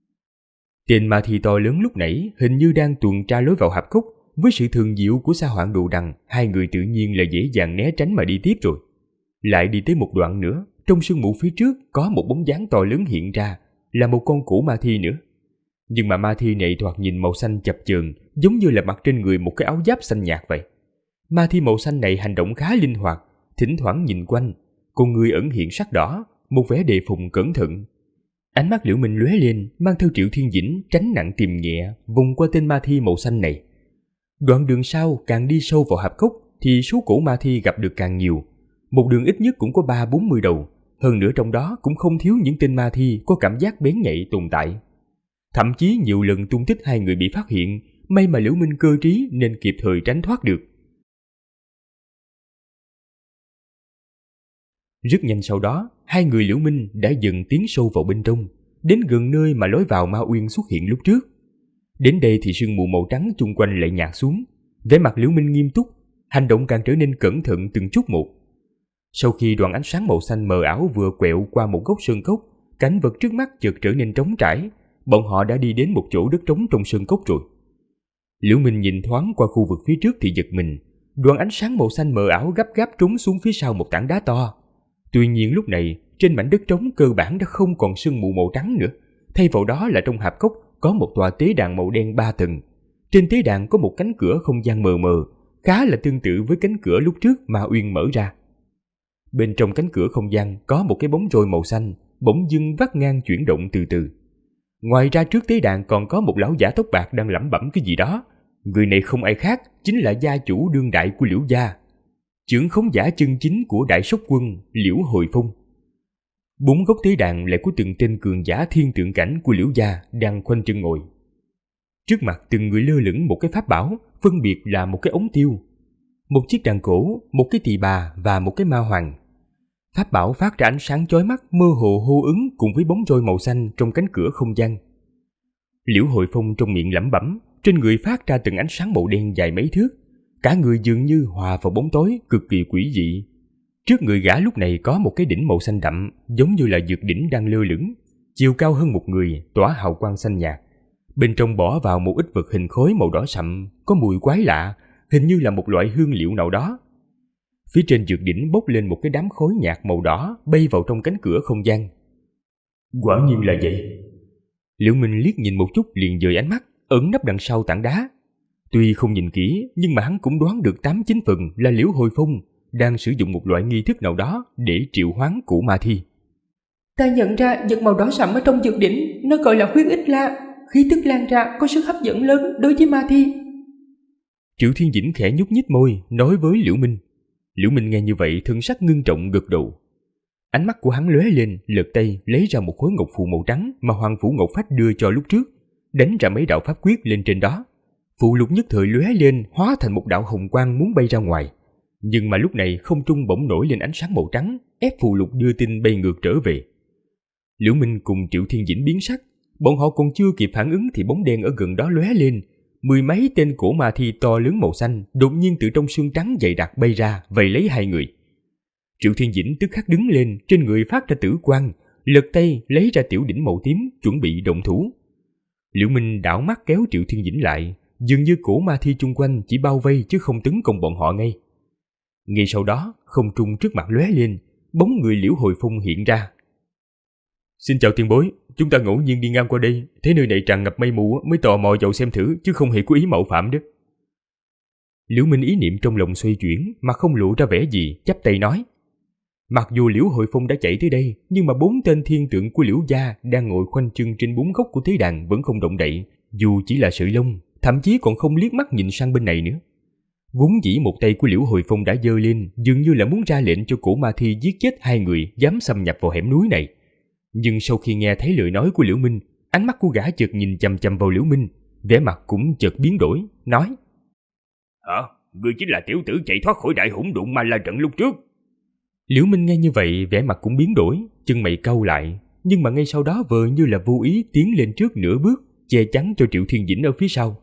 Tên ma thi to lớn lúc nãy hình như đang tuần tra lối vào hạp cốc. Với sự thường diệu của Sa Hoạn Đồ Đằng, hai người tự nhiên là dễ dàng né tránh mà đi tiếp rồi. Lại đi tới một đoạn nữa, trong sương mù phía trước có một bóng dáng to lớn hiện ra, là một con cổ ma thi nữa. Nhưng mà ma thi này thoạt nhìn màu xanh chập chờn, giống như là mặc trên người một cái áo giáp xanh nhạt vậy. Ma thi màu xanh này hành động khá linh hoạt, thỉnh thoảng nhìn quanh, con người ẩn hiện sắc đỏ, một vẻ đề phòng cẩn thận. Ánh mắt Liễu Minh lóe lên, mang theo Triệu Thiên Dĩnh tránh nặng tìm nhẹ, vùng qua tên ma thi màu xanh này. Đoạn đường sau càng đi sâu vào hạp cốc thì số cổ ma thi gặp được càng nhiều. Một đường ít nhất cũng có 30-40 đầu, hơn nữa trong đó cũng không thiếu những tên ma thi có cảm giác bén nhạy tồn tại. Thậm chí nhiều lần tung tích hai người bị phát hiện, may mà Liễu Minh cơ trí nên kịp thời tránh thoát được. Rất nhanh sau đó, hai người Liễu Minh đã dần tiến sâu vào bên trong, đến gần nơi mà lối vào Ma Uyên xuất hiện lúc trước. Đến đây thì sương mù màu trắng chung quanh lại nhạt xuống, vẻ mặt Liễu Minh nghiêm túc, hành động càng trở nên cẩn thận từng chút một. Sau khi đoàn ánh sáng màu xanh mờ ảo vừa quẹo qua một góc sơn cốc, cảnh vật trước mắt chợt trở nên trống trải, bọn họ đã đi đến một chỗ đất trống trong sơn cốc rồi. Liễu Minh nhìn thoáng qua khu vực phía trước thì giật mình, đoàn ánh sáng màu xanh mờ ảo gấp gáp trúng xuống phía sau một tảng đá to. Tuy nhiên lúc này, trên mảnh đất trống cơ bản đã không còn sương mù màu trắng nữa, thay vào đó là trong hạp cốc có một tòa tế đàn màu đen 3 tầng. Trên tế đàn có một cánh cửa không gian mờ mờ, khá là tương tự với cánh cửa lúc trước Ma Uyên mở ra. Bên trong cánh cửa không gian có một cái bóng roi màu xanh, bỗng dưng vắt ngang chuyển động từ từ. Ngoài ra trước tế đàn còn có một lão giả tóc bạc đang lẩm bẩm cái gì đó. Người này không ai khác, chính là gia chủ đương đại của Liễu gia, trưởng khống giả chân chính của Đại Sóc Quân Liễu Hồi Phong. 4 góc tế đàn lại có từng tên cường giả thiên tượng cảnh của Liễu gia đang khoanh chân ngồi. Trước mặt từng người lơ lửng một cái pháp bảo, phân biệt là một cái ống tiêu, một chiếc đàn cổ, một cái tỳ bà và một cái ma hoàng. Pháp bảo phát ra ánh sáng chói mắt, mơ hồ hô ứng cùng với bóng roi màu xanh trong cánh cửa không gian. Liễu Hồi Phong trong miệng lẩm bẩm, trên người phát ra từng ánh sáng màu đen dài mấy thước, cả người dường như hòa vào bóng tối, cực kỳ quỷ dị. Trước người gã lúc này có một cái đỉnh màu xanh đậm, giống như là dược đỉnh đang lơ lửng, chiều cao hơn một người, tỏa hào quang xanh nhạt. Bên trong bỏ vào một ít vật hình khối màu đỏ sậm, có mùi quái lạ, hình như là một loại hương liệu nào đó. Phía trên dược đỉnh bốc lên một cái đám khối nhạt màu đỏ bay vào trong cánh cửa không gian. Quả nhiên là vậy. Liễu Minh liếc nhìn một chút liền dời ánh mắt, ẩn nấp đằng sau tảng đá. Tuy không nhìn kỹ, nhưng mà hắn cũng đoán được 8-9 phần là Liễu Hồi Phong đang sử dụng một loại nghi thức nào đó để triệu hoán củ ma thi. Ta nhận ra vật màu đỏ sậm ở trong dược đỉnh, nó gọi là huyết ích la, khí tức lan ra có sức hấp dẫn lớn đối với ma thi. Triệu Thiên Dĩnh khẽ nhúc nhích môi, nói với Liễu Minh. Liễu Minh nghe như vậy, thần sắc ngưng trọng gật đầu. Ánh mắt của hắn lóe lên, lật tay lấy ra một khối ngọc phù màu trắng mà Hoàng Phủ Ngọc Phách đưa cho lúc trước, đánh ra mấy đạo pháp quyết lên trên đó. Phù lục nhất thời lóe lên, hóa thành một đạo hồng quang muốn bay ra ngoài. Nhưng mà lúc này không trung bỗng nổi lên ánh sáng màu trắng, ép phù lục đưa tin bay ngược trở về. Liễu Minh cùng Triệu Thiên Dĩnh biến sắc, bọn họ còn chưa kịp phản ứng thì bóng đen ở gần đó lóe lên. 10 mấy tên cổ ma thi to lớn màu xanh đột nhiên từ trong xương trắng dày đặc bay ra, vây lấy hai người. Triệu Thiên Dĩnh tức khắc đứng lên, trên người phát ra tử quang, lật tay lấy ra tiểu đỉnh màu tím, chuẩn bị động thủ. Liễu Minh đảo mắt kéo Triệu Thiên Dĩnh lại, dường như cổ ma thi chung quanh chỉ bao vây chứ không tấn công bọn họ ngay. Ngay sau đó, không trung trước mặt lóe lên, bóng người Liễu Hồi Phong hiện ra. Xin chào tiền bối, chúng ta ngẫu nhiên đi ngang qua đây, thấy nơi này tràn ngập mây mù mới tò mò vào xem thử chứ không hề có ý mạo phạm đó. Liễu Minh ý niệm trong lòng xoay chuyển mà không lộ ra vẻ gì, chắp tay nói. Mặc dù Liễu Hồi Phong đã chạy tới đây, nhưng mà 4 tên thiên tượng của Liễu gia đang ngồi khoanh chân trên 4 góc của tế đàn vẫn không động đậy, dù chỉ là sợi lông, thậm chí còn không liếc mắt nhìn sang bên này nữa. Vốn dĩ một tay của Liễu Hồi Phong đã giơ lên, dường như là muốn ra lệnh cho cổ ma thi giết chết hai người dám xâm nhập vào hẻm núi này. Nhưng sau khi nghe thấy lời nói của Liễu Minh, ánh mắt của gã chợt nhìn chằm chằm vào Liễu Minh, vẻ mặt cũng chợt biến đổi, nói: Hả? Ngươi chính là tiểu tử chạy thoát khỏi đại hỗn độn ma la trận lúc trước? Liễu Minh nghe như vậy, vẻ mặt cũng biến đổi, chân mày cau lại, nhưng mà ngay sau đó vờ như là vô ý tiến lên trước nửa bước, che chắn cho Triệu Thiên Dĩnh ở phía sau.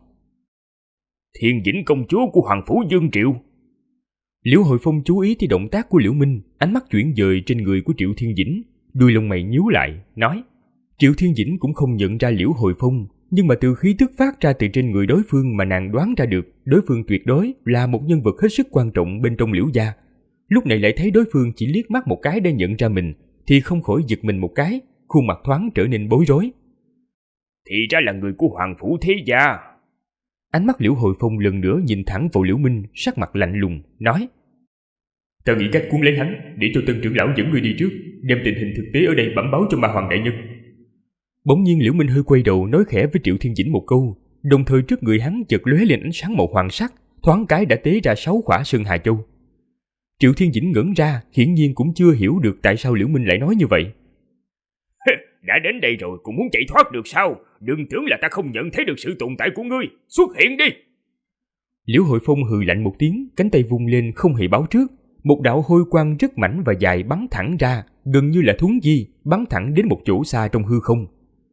Thiên Dĩnh công chúa của Hoàng Phủ Dương Triệu. Liễu Hồi Phong chú ý tới động tác của Liễu Minh, ánh mắt chuyển dời trên người của Triệu Thiên Dĩnh, đuôi lông mày nhíu lại, nói. Triệu Thiên Dĩnh cũng không nhận ra Liễu Hồi Phong, nhưng mà từ khí tức phát ra từ trên người đối phương mà nàng đoán ra được đối phương tuyệt đối là một nhân vật hết sức quan trọng bên trong Liễu gia. Lúc này lại thấy đối phương chỉ liếc mắt một cái đã nhận ra mình, thì không khỏi giật mình một cái, khuôn mặt thoáng trở nên bối rối. Thì ra là người của Hoàng Phủ Thế gia. Ánh mắt Liễu Hồi Phong lần nữa nhìn thẳng vào Liễu Minh, sắc mặt lạnh lùng, nói. Ta nghĩ cách cuốn lấy hắn, để cho Tân trưởng lão dẫn người đi trước, đem tình hình thực tế ở đây bẩm báo cho Ma Hoàng đại nhân. Bỗng nhiên Liễu Minh hơi quay đầu nói khẽ với Triệu Thiên Dĩnh một câu, đồng thời trước người hắn chợt lóe lên ánh sáng màu hoàng sắc, thoáng cái đã tế ra 6 khỏa Sơn Hà Châu. Triệu Thiên Dĩnh ngẩn ra, hiển nhiên cũng chưa hiểu được tại sao Liễu Minh lại nói như vậy. Đã đến đây rồi cũng muốn chạy thoát được sao? Đừng tưởng là ta không nhận thấy được sự tồn tại của ngươi, xuất hiện đi! Liễu Hội Phong hừ lạnh một tiếng, cánh tay vung lên không hề báo trước, một đạo hôi quang rất mảnh và dài bắn thẳng ra, gần như là thuấn di, bắn thẳng đến một chỗ xa trong hư không.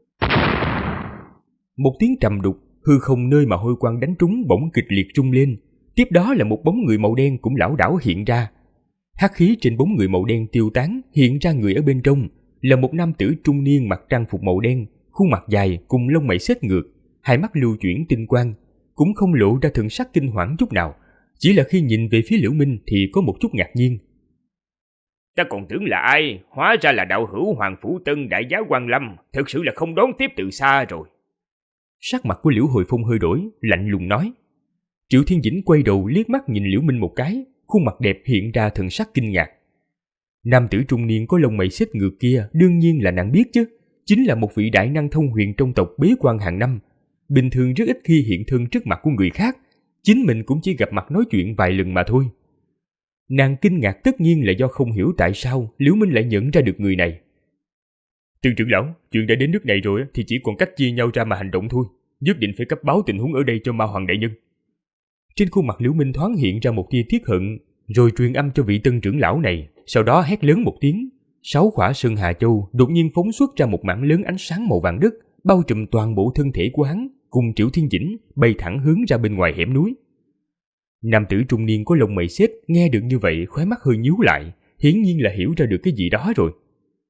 Một tiếng trầm đục, hư không nơi mà hôi quang đánh trúng bỗng kịch liệt rung lên. Tiếp đó là một bóng người màu đen cũng lảo đảo hiện ra. Hắc khí trên bóng người màu đen tiêu tán, hiện ra người ở bên trong là một nam tử trung niên mặc trang phục màu đen, khuôn mặt dài cùng lông mày xếch ngược, hai mắt lưu chuyển tinh quang, cũng không lộ ra thần sắc kinh hoảng chút nào, chỉ là khi nhìn về phía Liễu Minh thì có một chút ngạc nhiên. Ta còn tưởng là ai, hóa ra là đạo hữu Hoàng Phủ Tân đại giá Quan Lâm, thực sự là không đón tiếp từ xa rồi. Sắc mặt của Liễu Hồi Phong hơi đổi, lạnh lùng nói. Triệu Thiên Dĩnh quay đầu liếc mắt nhìn Liễu Minh một cái, khuôn mặt đẹp hiện ra thần sắc kinh ngạc. Nam tử trung niên có lông mày xếch ngược kia đương nhiên là nàng biết chứ, chính là một vị đại năng thông huyền trong tộc bế quan hàng năm, bình thường rất ít khi hiện thân trước mặt của người khác, chính mình cũng chỉ gặp mặt nói chuyện vài lần mà thôi. Nàng kinh ngạc tất nhiên là do không hiểu tại sao Liễu Minh lại nhận ra được người này. Từng trưởng lão, chuyện đã đến nước này rồi thì chỉ còn cách chia nhau ra mà hành động thôi, nhất định phải cấp báo tình huống ở đây cho Ma Hoàng đại nhân. Trên khuôn mặt Liễu Minh thoáng hiện ra một tia tiếc hận, rồi truyền âm cho vị tân trưởng lão này, sau đó hét lớn một tiếng. 6 khỏa Sơn Hà Châu đột nhiên phóng xuất ra một mảng lớn ánh sáng màu vàng đất, bao trùm toàn bộ thân thể của hắn, cùng Triệu Thiên Dĩnh bay thẳng hướng ra bên ngoài hẻm núi. Nam tử trung niên có lông mày xếch nghe được như vậy, khóe mắt hơi nhíu lại, hiển nhiên là hiểu ra được cái gì đó rồi.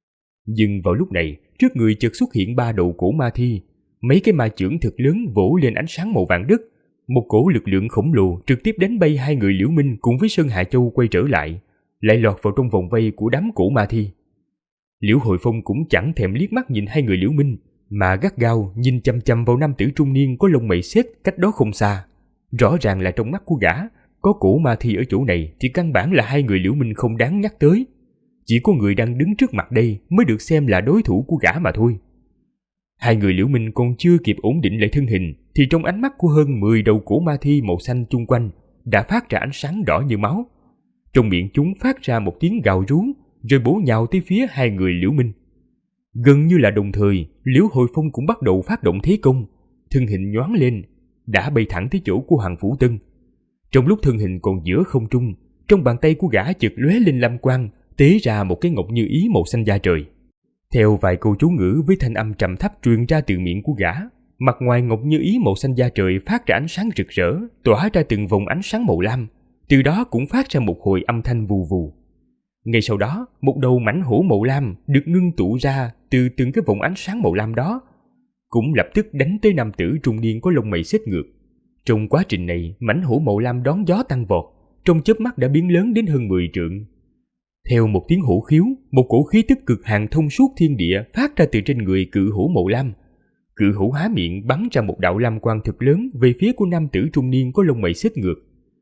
Nhưng vào lúc này, trước người chợt xuất hiện 3 đầu cổ ma thi, mấy cái ma chưởng thật lớn vỗ lên ánh sáng màu vàng đất, một cổ lực lượng khổng lồ trực tiếp đánh bay hai người Liễu Minh cùng với Sơn Hà Châu quay trở lại, lại lọt vào trong vòng vây của đám cổ ma thi. Liễu Hồi Phong cũng chẳng thèm liếc mắt nhìn hai người Liễu Minh, mà gắt gao nhìn chằm chằm vào nam tử trung niên có lông mày xếch cách đó không xa. Rõ ràng là trong mắt của gã, có cổ ma thi ở chỗ này thì căn bản là hai người Liễu Minh không đáng nhắc tới. Chỉ có người đang đứng trước mặt đây mới được xem là đối thủ của gã mà thôi. Hai người Liễu Minh còn chưa kịp ổn định lại thân hình thì trong ánh mắt của hơn 10 đầu cổ ma thi màu xanh chung quanh đã phát ra ánh sáng đỏ như máu. Trong miệng chúng phát ra một tiếng gào rú, rồi bổ nhào tới phía hai người Liễu Minh. Gần như là đồng thời, Liễu Hồi Phong cũng bắt đầu phát động thế công, thân hình nhoáng lên, đã bay thẳng tới chỗ của Hoàng Phủ Tân. Trong lúc thân hình còn giữa không trung, trong bàn tay của gã chợt lóe lên lam quang, tế ra một cái ngọc như ý màu xanh da trời. Theo vài câu chú ngữ với thanh âm trầm thấp truyền ra từ miệng của gã, mặt ngoài ngọc như ý màu xanh da trời phát ra ánh sáng rực rỡ, tỏa ra từng vòng ánh sáng màu lam, từ đó cũng phát ra một hồi âm thanh vù vù. Ngay sau đó, một đầu mãnh hổ màu lam được ngưng tụ ra từ từng cái vòng ánh sáng màu lam đó, cũng lập tức đánh tới nam tử trung niên có lông mày xếch ngược. Trong quá trình này, mãnh hổ màu lam đón gió tăng vọt, trong chớp mắt đã biến lớn đến hơn 10 trượng. Theo một tiếng hổ khiếu, một cổ khí tức cực hạn thông suốt thiên địa phát ra từ trên người cự hổ màu lam. Cự hổ há miệng bắn ra một đạo lam quang thật lớn về phía của nam tử trung niên có lông mày xếch ngược.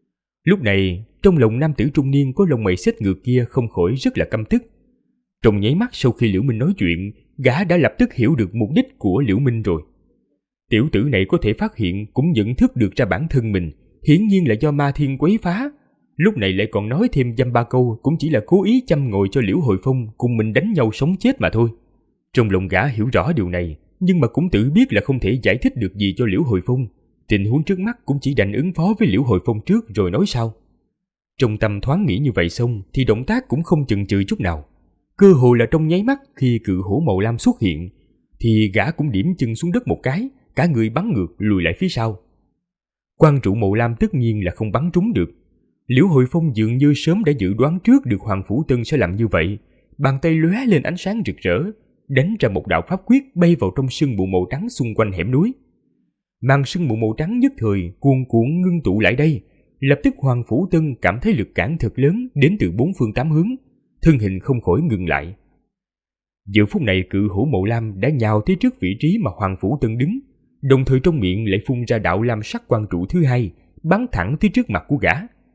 Lúc này, trong lòng nam tử trung niên có lông mày xếch ngược kia không khỏi rất là căm tức. Trong nháy mắt sau khi Liễu Minh nói chuyện, gã đã lập tức hiểu được mục đích của Liễu Minh rồi. Tiểu tử này có thể phát hiện cũng nhận thức được ra bản thân mình, hiển nhiên là do ma thiên quấy phá. Lúc này lại còn nói thêm dăm ba câu cũng chỉ là cố ý châm ngòi cho Liễu Hồi Phong cùng mình đánh nhau sống chết mà thôi. Trong lòng gã hiểu rõ điều này, nhưng mà cũng tự biết là không thể giải thích được gì cho Liễu Hồi Phong. Tình huống trước mắt cũng chỉ đành ứng phó với Liễu Hồi Phong trước rồi nói sau. Trong tâm thoáng nghĩ như vậy xong thì động tác cũng không chần chừ chút nào. Cơ hồ là trong nháy mắt khi cự hổ màu lam xuất hiện thì gã cũng điểm chân xuống đất một cái, cả người bắn ngược lùi lại phía sau. Quang trụ màu lam tất nhiên là không bắn trúng được. Liễu Hồi Phong dường như sớm đã dự đoán trước được Hoàng Phủ Tân sẽ làm như vậy, bàn tay lóe lên ánh sáng rực rỡ, đánh ra một đạo pháp quyết bay vào trong sương mù màu trắng xung quanh hẻm núi. Màn sương mù màu trắng nhất thời cuồn cuộn ngưng tụ lại đây, lập tức Hoàng Phủ Tân cảm thấy lực cản thật lớn đến từ 4 phương 8 hướng, thân hình không khỏi ngừng lại. Giờ phút này cự hổ màu lam đã nhào tới trước vị trí mà Hoàng Phủ Tân đứng, đồng thời trong miệng lại phun ra đạo lam sắc quang trụ thứ hai, bắn thẳng tới trước mặt của gã.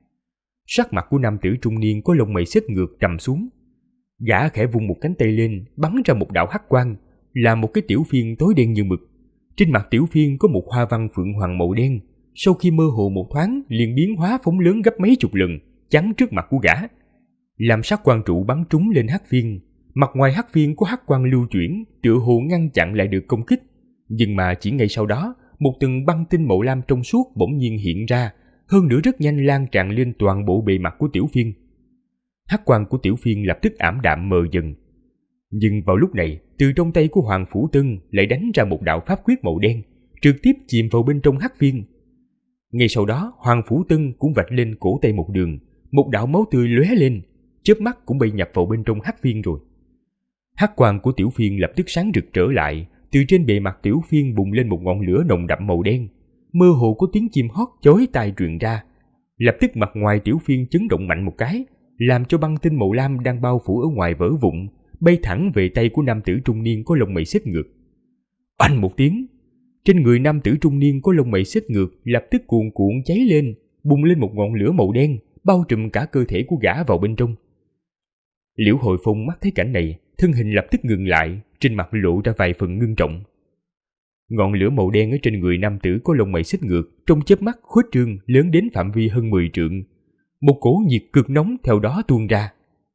Sắc mặt của nam tử trung niên có lông mày xếch ngược trầm xuống. Gã khẽ vung một cánh tay lên, bắn ra một đạo hắc quang, là một cái tiểu phiên tối đen như mực. Trên mặt tiểu phiên có một hoa văn phượng hoàng màu đen, sau khi mơ hồ một thoáng liền biến hóa phóng lớn gấp mấy chục lần, chắn trước mặt của gã. Làm sắc quang trụ bắn trúng lên hắc phiên, mặt ngoài hắc phiên có hắc quang lưu chuyển, tựa hồ ngăn chặn lại được công kích. Nhưng mà chỉ ngay sau đó, một tầng băng tinh màu lam trong suốt bỗng nhiên hiện ra, hơn nữa rất nhanh lan tràn lên toàn bộ bề mặt của tiểu phiên. Hắc quang của Tiểu Phiên lập tức ảm đạm mờ dần. Nhưng vào lúc này, từ trong tay của Hoàng Phủ Tân lại đánh ra một đạo pháp quyết màu đen, trực tiếp chìm vào bên trong hắc viên. Ngay sau đó, Hoàng Phủ Tân cũng vạch lên cổ tay một đường, một đạo máu tươi lóe lên, chớp mắt cũng bay nhập vào bên trong hắc viên rồi. Hắc quang của Tiểu Phiên lập tức sáng rực trở lại, từ trên bề mặt Tiểu Phiên bùng lên một ngọn lửa nồng đậm màu đen, mơ hồ có tiếng chim hót chói tai truyền ra. Lập tức mặt ngoài Tiểu Phiên chấn động mạnh một cái, làm cho băng tinh màu lam đang bao phủ ở ngoài vỡ vụn, bay thẳng về tay của nam tử trung niên có lông mày xếp ngược. Oanh một tiếng, trên người nam tử trung niên có lông mày xếp ngược lập tức cuồn cuộn cháy lên, bùng lên một ngọn lửa màu đen, bao trùm cả cơ thể của gã vào bên trong. Liễu Hồi Phong mắt thấy cảnh này, thân hình lập tức ngừng lại, trên mặt lộ ra vài phần ngưng trọng. Ngọn lửa màu đen ở trên người nam tử có lông mày xích ngược trong chớp mắt khuếch trương lớn đến phạm vi hơn 10 trượng. Một cỗ nhiệt cực nóng theo đó tuôn ra.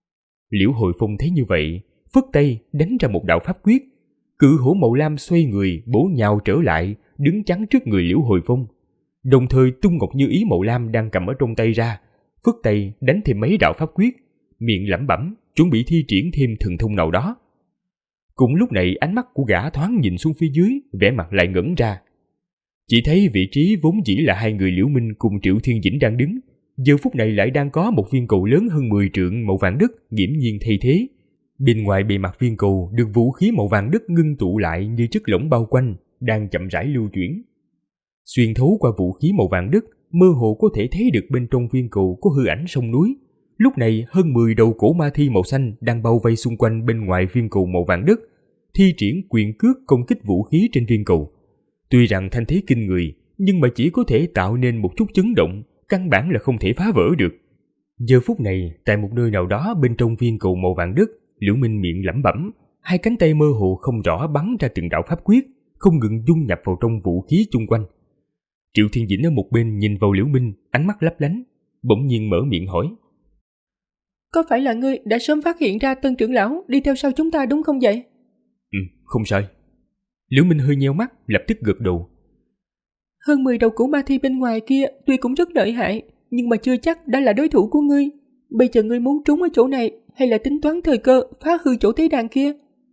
Liễu Hồi Phong thấy như vậy, phất tay đánh ra một đạo pháp quyết. Cự hổ màu lam xoay người bổ nhào trở lại, đứng chắn trước người Liễu Hồi Phong. Đồng thời tung ngọc như ý màu lam đang cầm ở trong tay ra, phất tay đánh thêm mấy đạo pháp quyết, miệng lẩm bẩm chuẩn bị thi triển thêm thần thông nào đó. Cùng lúc này ánh mắt của gã thoáng nhìn xuống phía dưới, vẻ mặt lại ngẩn ra. Chỉ thấy vị trí vốn dĩ là hai người Liễu Minh cùng Triệu Thiên Dĩnh đang đứng, giờ phút này lại đang có một viên cầu lớn hơn 10 trượng màu vàng đất nghiễm nhiên thay thế. Bên ngoài bề mặt viên cầu được vũ khí màu vàng đất ngưng tụ lại như chất lỏng bao quanh, đang chậm rãi lưu chuyển. Xuyên thấu qua vũ khí màu vàng đất, mơ hồ có thể thấy được bên trong viên cầu có hư ảnh sông núi. Lúc này hơn 10 đầu cổ ma thi màu xanh đang bao vây xung quanh bên ngoài viên cầu màu vàng đất, thi triển quyền cước công kích vũ khí trên viên cầu. Tuy rằng thanh thế kinh người, nhưng mà chỉ có thể tạo nên một chút chấn động, căn bản là không thể phá vỡ được. Giờ phút này, tại một nơi nào đó bên trong viên cầu màu vàng đất, Liễu Minh miệng lẩm bẩm, hai cánh tay mơ hồ không rõ bắn ra từng đạo pháp quyết, không ngừng dung nhập vào trong vũ khí chung quanh. Triệu Thiên Dĩnh ở một bên nhìn vào Liễu Minh, ánh mắt lấp lánh, bỗng nhiên mở miệng hỏi: Có phải là ngươi đã sớm phát hiện ra Tân trưởng lão đi theo sau chúng ta đúng không vậy? Không sai. Liễu Minh hơi nheo mắt, lập tức gật đầu. Hơn 10 đầu cổ ma thi bên ngoài kia tuy cũng rất lợi hại, nhưng mà chưa chắc đã là đối thủ của ngươi. Bây giờ ngươi muốn trốn ở chỗ này, hay là tính toán thời cơ phá hư chỗ tế đàn kia?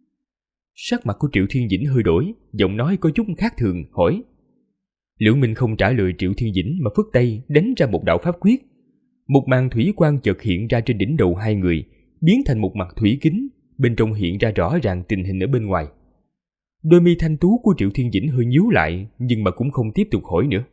Sắc mặt của Triệu Thiên Dĩnh hơi đổi, giọng nói có chút khác thường, hỏi. Liễu Minh không trả lời Triệu Thiên Dĩnh mà phất tay đánh ra một đạo pháp quyết. Một màn thủy quang chợt hiện ra trên đỉnh đầu hai người, biến thành một mặt thủy kính, bên trong hiện ra rõ ràng tình hình ở bên ngoài. Đôi mi thanh tú của Triệu Thiên Dĩnh hơi nhíu lại, nhưng mà cũng không tiếp tục hỏi nữa.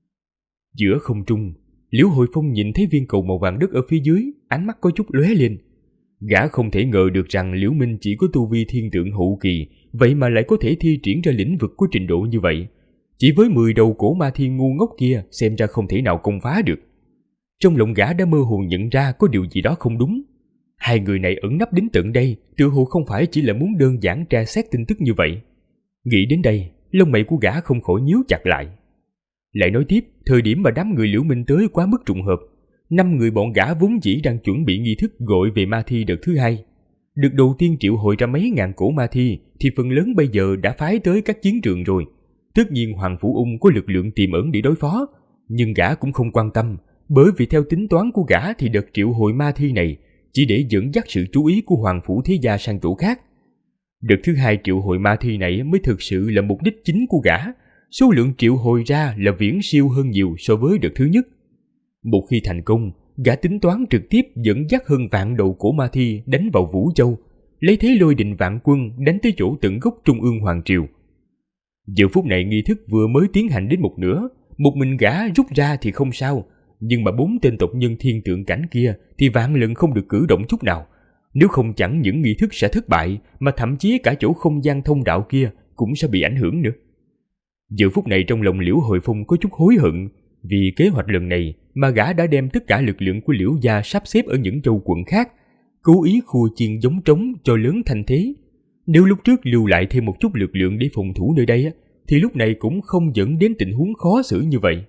Giữa không trung, Liễu Hồi Phong nhìn thấy viên cầu màu vàng đất ở phía dưới, ánh mắt có chút lóe lên. Gã không thể ngờ được rằng Liễu Minh chỉ có tu vi thiên tượng hậu kỳ, vậy mà lại có thể thi triển ra lĩnh vực của trình độ như vậy. Chỉ với 10 đầu cổ ma thiên ngu ngốc kia, xem ra không thể nào công phá được. Trong lòng gã đã mơ hồ nhận ra có điều gì đó không đúng. Hai người này ẩn nấp đến tận đây, tựa hồ không phải chỉ là muốn đơn giản tra xét tin tức như vậy. Nghĩ đến đây, lông mày của gã không khỏi nhíu chặt lại. Lại nói tiếp, thời điểm mà đám người Liễu Minh tới quá mức trùng hợp. 5 người bọn gã vốn dĩ đang chuẩn bị nghi thức gọi về ma thi đợt thứ hai. Đợt đầu tiên triệu hồi ra mấy ngàn cổ ma thi, thì phần lớn bây giờ đã phái tới các chiến trường rồi. Tất nhiên Hoàng Phủ Ung có lực lượng tiềm ẩn để đối phó, nhưng gã cũng không quan tâm, bởi vì theo tính toán của gã thì đợt triệu hồi ma thi này chỉ để dẫn dắt sự chú ý của Hoàng Phủ Thế Gia sang chỗ khác. Đợt thứ hai triệu hồi ma thi này mới thực sự là mục đích chính của gã. Số lượng triệu hồi ra là viễn siêu hơn nhiều so với đợt thứ nhất. Một khi thành công, gã tính toán trực tiếp dẫn dắt hơn vạn đầu cổ ma thi đánh vào Vũ Châu, lấy thế lôi đình vạn quân đánh tới chỗ tận gốc Trung ương Hoàng Triều. Giờ phút này nghi thức vừa mới tiến hành đến một nửa, một mình gã rút ra thì không sao, nhưng mà 4 tên tộc nhân thiên tượng cảnh kia thì vạn lần không được cử động chút nào. Nếu không chẳng những nghi thức sẽ thất bại, mà thậm chí cả chỗ không gian thông đạo kia cũng sẽ bị ảnh hưởng nữa. Giờ phút này trong lòng Liễu Hồi Phong có chút hối hận, vì kế hoạch lần này mà gã đã đem tất cả lực lượng của Liễu gia sắp xếp ở những châu quận khác, cố ý khua chiên giống trống cho lớn thành thế. Nếu lúc trước lưu lại thêm một chút lực lượng để phòng thủ nơi đây, thì lúc này cũng không dẫn đến tình huống khó xử như vậy.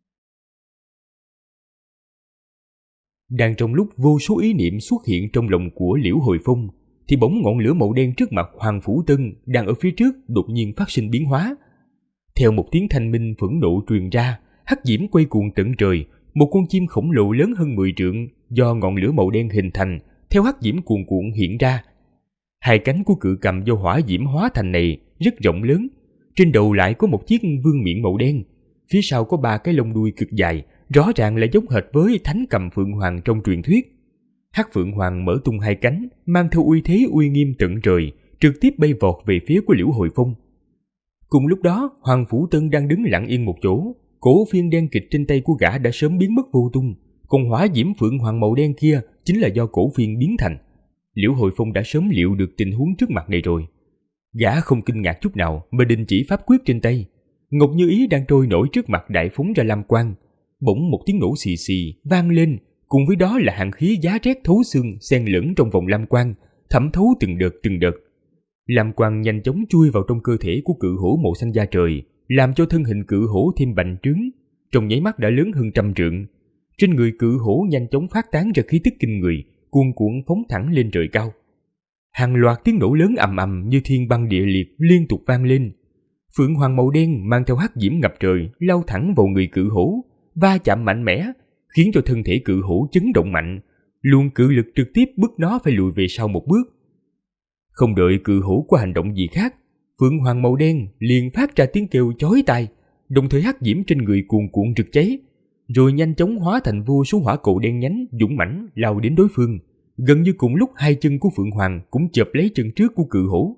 Đang trong lúc vô số ý niệm xuất hiện trong lòng của Liễu Hồi Phong, thì bỗng ngọn lửa màu đen trước mặt Hoàng Phủ Tân đang ở phía trước đột nhiên phát sinh biến hóa. Theo một tiếng thanh minh phẫn nộ truyền ra, hắc diễm quay cuồng tận trời, một con chim khổng lồ lớn hơn 10 trượng do ngọn lửa màu đen hình thành theo hắc diễm cuồn cuộn hiện ra. Hai cánh của cự cầm do hỏa diễm hóa thành này rất rộng lớn, trên đầu lại có một chiếc vương miện màu đen, phía sau có 3 cái lông đuôi cực dài, rõ ràng là giống hệt với thánh cầm Phượng Hoàng trong truyền thuyết. Hắc Phượng Hoàng mở tung hai cánh, mang theo uy thế uy nghiêm tận trời, trực tiếp bay vọt về phía của Liễu Hồi Phong. Cùng lúc đó, Hoàng Phủ Tân đang đứng lặng yên một chỗ, cổ phiên đen kịch trên tay của gã đã sớm biến mất vô tung, còn hỏa diễm Phượng Hoàng màu đen kia chính là do cổ phiên biến thành. Liễu Hồi Phong đã sớm liệu được tình huống trước mặt này rồi. Gã không kinh ngạc chút nào mà đình chỉ pháp quyết trên tay. Ngọc Như Ý đang trôi nổi trước mặt đại phóng ra lam quang. Bỗng một tiếng nổ xì xì vang lên, cùng với đó là hàn khí giá rét thấu xương xen lẫn trong vòng lam quang, thẩm thấu từng đợt từng đợt. Lam quang nhanh chóng chui vào trong cơ thể của cự hổ màu xanh da trời, làm cho thân hình cự hổ thêm bành trướng, trong nháy mắt đã lớn hơn 100 trượng. Trên người cự hổ nhanh chóng phát tán ra khí tức kinh người, cuồn cuộn phóng thẳng lên trời cao. Hàng loạt tiếng nổ lớn ầm ầm như thiên băng địa liệt liên tục vang lên. Phượng Hoàng màu đen mang theo hắc diễm ngập trời lao thẳng vào người cự hổ, va chạm mạnh mẽ, khiến cho thân thể cự hổ chấn động mạnh, luồng cự lực trực tiếp bức nó phải lùi về sau một bước. Không đợi cự hổ có hành động gì khác, Phượng Hoàng màu đen liền phát ra tiếng kêu chói tai, đồng thời hắc diễm trên người cuồn cuộn rực cháy, rồi nhanh chóng hóa thành vô số hỏa cầu đen nhánh dũng mãnh lao đến đối phương. Gần như cùng lúc hai chân của Phượng Hoàng cũng chộp lấy chân trước của cự hổ.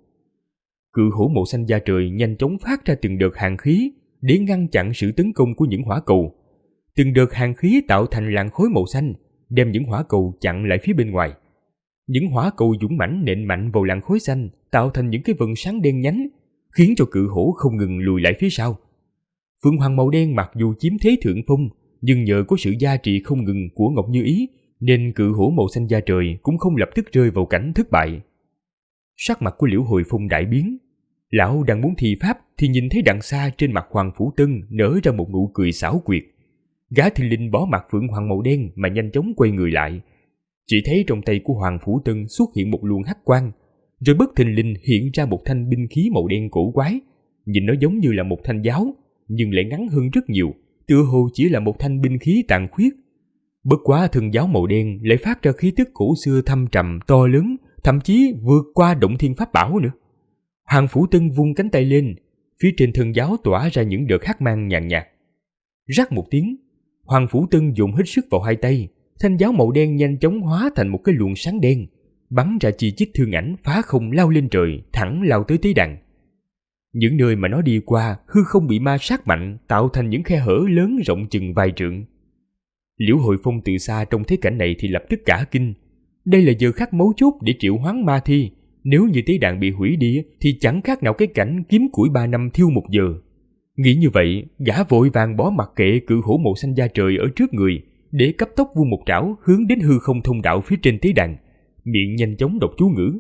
Cự hổ màu xanh da trời nhanh chóng phát ra từng đợt hàn khí để ngăn chặn sự tấn công của những hỏa cầu. Từng đợt hàn khí tạo thành làn khói màu xanh, đem những hỏa cầu chặn lại phía bên ngoài. Những hỏa cầu dũng mãnh nện mạnh vào làn khói xanh, tạo thành những cái vần sáng đen nhánh, khiến cho cự hổ không ngừng lùi lại phía sau. Phượng Hoàng màu đen mặc dù chiếm thế thượng phong, nhưng nhờ có sự gia trì không ngừng của Ngọc Như Ý, nên cự hổ màu xanh da trời cũng không lập tức rơi vào cảnh thất bại. Sắc mặt của Liễu Hồi Phong đại biến. Lão đang muốn thi pháp thì nhìn thấy đằng xa trên mặt Hoàng Phủ Tân nở ra một nụ cười xảo quyệt. Gã thình lình bỏ mặt Phượng Hoàng màu đen mà nhanh chóng quay người lại. Chỉ thấy trong tay của Hoàng Phủ Tân xuất hiện một luồng hắc quang, rồi bất thình lình hiện ra một thanh binh khí màu đen cổ quái. Nhìn nó giống như là một thanh giáo, nhưng lại ngắn hơn rất nhiều, tựa hồ chỉ là một thanh binh khí tàn khuyết. Bất quá thân giáo màu đen lại phát ra khí tức cổ xưa thâm trầm to lớn, thậm chí vượt qua động thiên pháp bảo nữa. Hoàng Phủ Tân vung cánh tay lên, phía trên thân giáo tỏa ra những đợt hắc mang nhàn nhạt. Rắc một tiếng, Hoàng Phủ Tân dồn hết sức vào hai tay, thanh giáo màu đen nhanh chóng hóa thành một cái luồng sáng đen, bắn ra chi chít thương ảnh phá không lao lên trời, thẳng lao tới tế đàn. Những nơi mà nó đi qua, hư không bị ma sát mạnh, tạo thành những khe hở lớn rộng chừng vài trượng. Liễu Hồi Phong từ xa trong thế cảnh này thì lập tức cả kinh. Đây là giờ khắc mấu chốt để triệu hoán ma thi. Nếu như tế đàn bị hủy đi thì chẳng khác nào cái cảnh kiếm củi 3 năm thiêu 1 giờ. Nghĩ như vậy, gã vội vàng bỏ mặc kệ cự hổ màu xanh da trời ở trước người, để cấp tốc vung một trảo hướng đến hư không thông đạo phía trên tế đàn, miệng nhanh chóng đọc chú ngữ.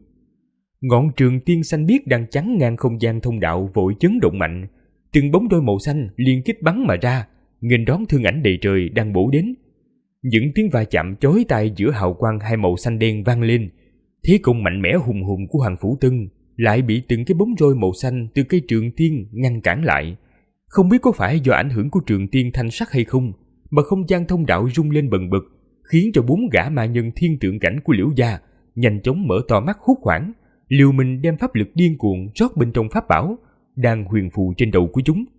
Ngọn trường tiên xanh biếc đang chắn ngang không gian thông đạo vội chấn động mạnh, từng bóng đôi màu xanh liên kích bắn mà ra, nghênh đón thương ảnh đầy trời đang bổ đến. Những tiếng va chạm chói tai giữa hào quang hai màu xanh đen vang lên. Thế công mạnh mẽ hùng hùng của Hoàng Phủ Tân lại bị từng cái bóng roi màu xanh từ cây trường tiên ngăn cản lại. Không biết có phải do ảnh hưởng của trường tiên thanh sắc hay không, mà không gian thông đạo rung lên bần bật, khiến cho 4 gã ma nhân thiên tượng cảnh của Liễu gia nhanh chóng mở to mắt hốt hoảng, liều mình đem pháp lực điên cuồng rót bên trong pháp bảo đang huyền phù trên đầu của chúng.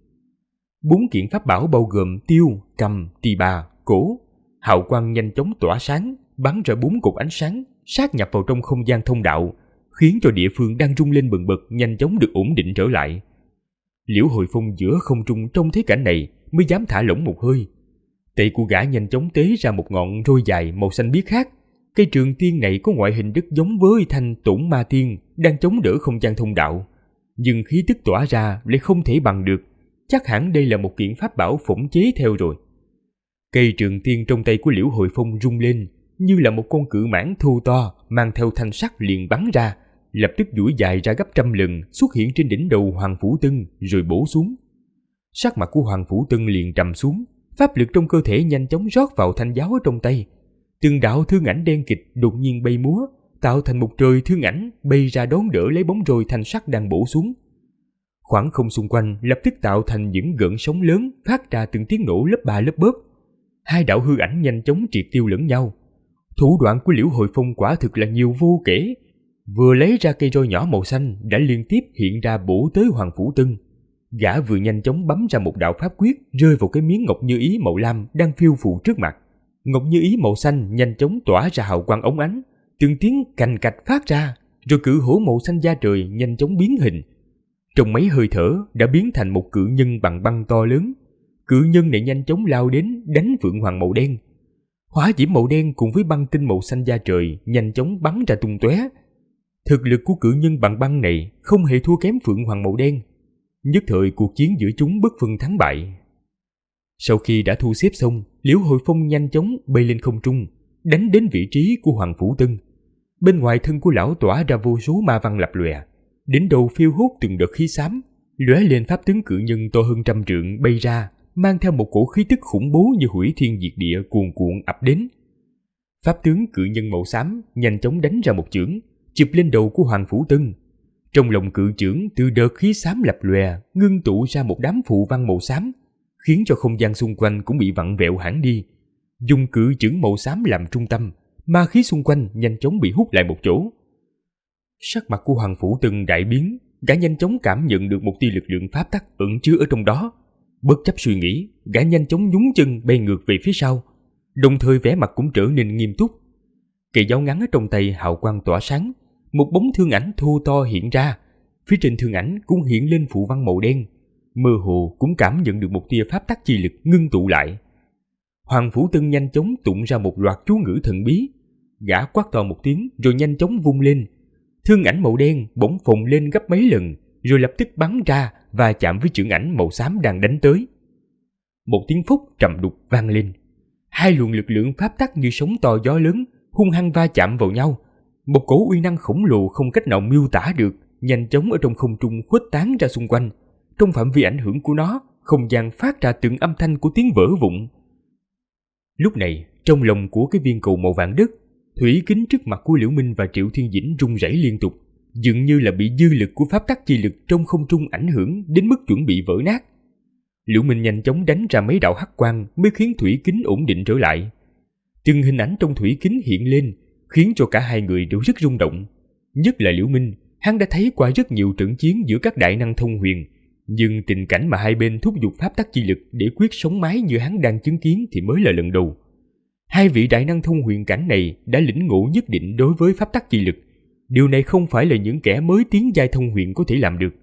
4 kiện pháp bảo bao gồm tiêu, cầm, tỳ bà, cổ, hào quang nhanh chóng tỏa sáng, bắn ra 4 cột ánh sáng sát nhập vào trong không gian thông đạo, khiến cho địa phương đang rung lên bần bật nhanh chóng được ổn định trở lại. Liễu Hồi Phong giữa không trung trong thế cảnh này mới dám thả lỏng một hơi. Tay của gã nhanh chóng tế ra một ngọn roi dài màu xanh biếc khác. Cây trường tiên này có ngoại hình rất giống với thanh tổn ma tiên đang chống đỡ không gian thông đạo, nhưng khí tức tỏa ra lại không thể bằng được. Chắc hẳn đây là một kiện pháp bảo phỗng chế theo rồi. Cây trường tiên trong tay của Liễu Hồi Phong rung lên, như là một con cự mãng thô to mang theo thanh sắt liền bắn ra, lập tức duỗi dài ra gấp 100 lần xuất hiện trên đỉnh đầu Hoàng Phủ Tân rồi bổ xuống. Sắc mặt của Hoàng Phủ Tân liền trầm xuống, pháp lực trong cơ thể nhanh chóng rót vào thanh giáo ở trong tay. Từng đạo thương ảnh đen kịch đột nhiên bay múa, tạo thành một trời thương ảnh bay ra đón đỡ lấy bóng roi thanh sắt đang bổ xuống. Khoảng không xung quanh lập tức tạo thành những gợn sóng lớn phát ra từng tiếng nổ lớp ba lớp bớp. Hai đạo hư ảnh nhanh chóng triệt tiêu lẫn nhau. Thủ đoạn của Liễu Hồi Phong quả thực là nhiều vô kể. Vừa lấy ra cây roi nhỏ màu xanh đã liên tiếp hiện ra bổ tới Hoàng Phủ Tân. Gã vừa nhanh chóng bấm ra một đạo pháp quyết rơi vào cái miếng ngọc như ý màu lam đang phiêu phù trước mặt. Ngọc như ý màu xanh nhanh chóng tỏa ra hào quang óng ánh, từng tiếng cành cạch phát ra, rồi cự hổ màu xanh da trời nhanh chóng biến hình. Trong mấy hơi thở đã biến thành một cự nhân bằng băng to lớn. Cự nhân này nhanh chóng lao đến đánh Phượng Hoàng màu đen. Hỏa diễm màu đen cùng với băng tinh màu xanh da trời nhanh chóng bắn ra tung tóe. Thực lực của cự nhân bằng băng này không hề thua kém Phượng Hoàng màu đen. Nhất thời cuộc chiến giữa chúng bất phân thắng bại. Sau khi đã thu xếp xong, Liễu Hồi Phong nhanh chóng bay lên không trung, đánh đến vị trí của Hoàng Phủ Tân. Bên ngoài thân của lão tỏa ra vô số ma văn lập lòe, đến đầu phiêu hốt từng đợt khí xám, lóe lên pháp tướng cự nhân to hơn 100 trượng bay ra, mang theo một cổ khí tức khủng bố như hủy thiên diệt địa cuồn cuộn ập đến. Pháp tướng cự nhân màu xám nhanh chóng đánh ra một chưởng, chụp lên đầu của Hoàng Phủ Tân. Trong lòng cự chưởng từ đợt khí xám lập lòe ngưng tụ ra một đám phù văn màu xám, khiến cho không gian xung quanh cũng bị vặn vẹo hẳn đi. Dùng cự chưởng màu xám làm trung tâm, ma khí xung quanh nhanh chóng bị hút lại một chỗ. Sắc mặt của Hoàng Phủ Tân đại biến, gã nhanh chóng cảm nhận được một tia lực lượng pháp tắc ẩn chứa ở trong đó. Bất chấp suy nghĩ, gã nhanh chóng nhún chân bay ngược về phía sau, đồng thời vẻ mặt cũng trở nên nghiêm túc. Cây giáo ngắn ở trong tay hào quang tỏa sáng, một bóng thương ảnh thô to hiện ra, phía trên thương ảnh cũng hiện lên phù văn màu đen, mơ hồ cũng cảm nhận được một tia pháp tắc chi lực ngưng tụ lại. Hoàng Phủ Tân nhanh chóng tụng ra một loạt chú ngữ thần bí, gã quát to một tiếng rồi nhanh chóng vung lên. Thương ảnh màu đen bỗng phồng lên gấp mấy lần, rồi lập tức bắn ra và chạm với chưởng ảnh màu xám đang đánh tới. Một tiếng phốc trầm đục vang lên, hai luồng lực lượng pháp tắc như sóng to gió lớn hung hăng va chạm vào nhau. Một cổ uy năng khổng lồ không cách nào miêu tả được nhanh chóng ở trong không trung khuếch tán ra xung quanh. Trong phạm vi ảnh hưởng của nó, không gian phát ra từng âm thanh của tiếng vỡ vụn. Lúc này, trong lòng của cái viên cầu màu vàng đất, thủy kính trước mặt của Liễu Minh và Triệu Thiên Dĩnh rung rẩy liên tục, dường như là bị dư lực của pháp tắc chi lực trong không trung ảnh hưởng đến mức chuẩn bị vỡ nát. Liễu Minh nhanh chóng đánh ra mấy đạo hắc quang mới khiến thủy kính ổn định trở lại. Từng hình ảnh trong thủy kính hiện lên, khiến cho cả hai người đều rất rung động. Nhất là Liễu Minh, hắn đã thấy qua rất nhiều trận chiến giữa các đại năng thông huyền, nhưng tình cảnh mà hai bên thúc giục pháp tắc chi lực để quyết sống mái như hắn đang chứng kiến thì mới là lần đầu. Hai vị đại năng thông huyền cảnh này đã lĩnh ngộ nhất định đối với pháp tắc chi lực. Điều này không phải là những kẻ mới tiến giai thông huyền có thể làm được.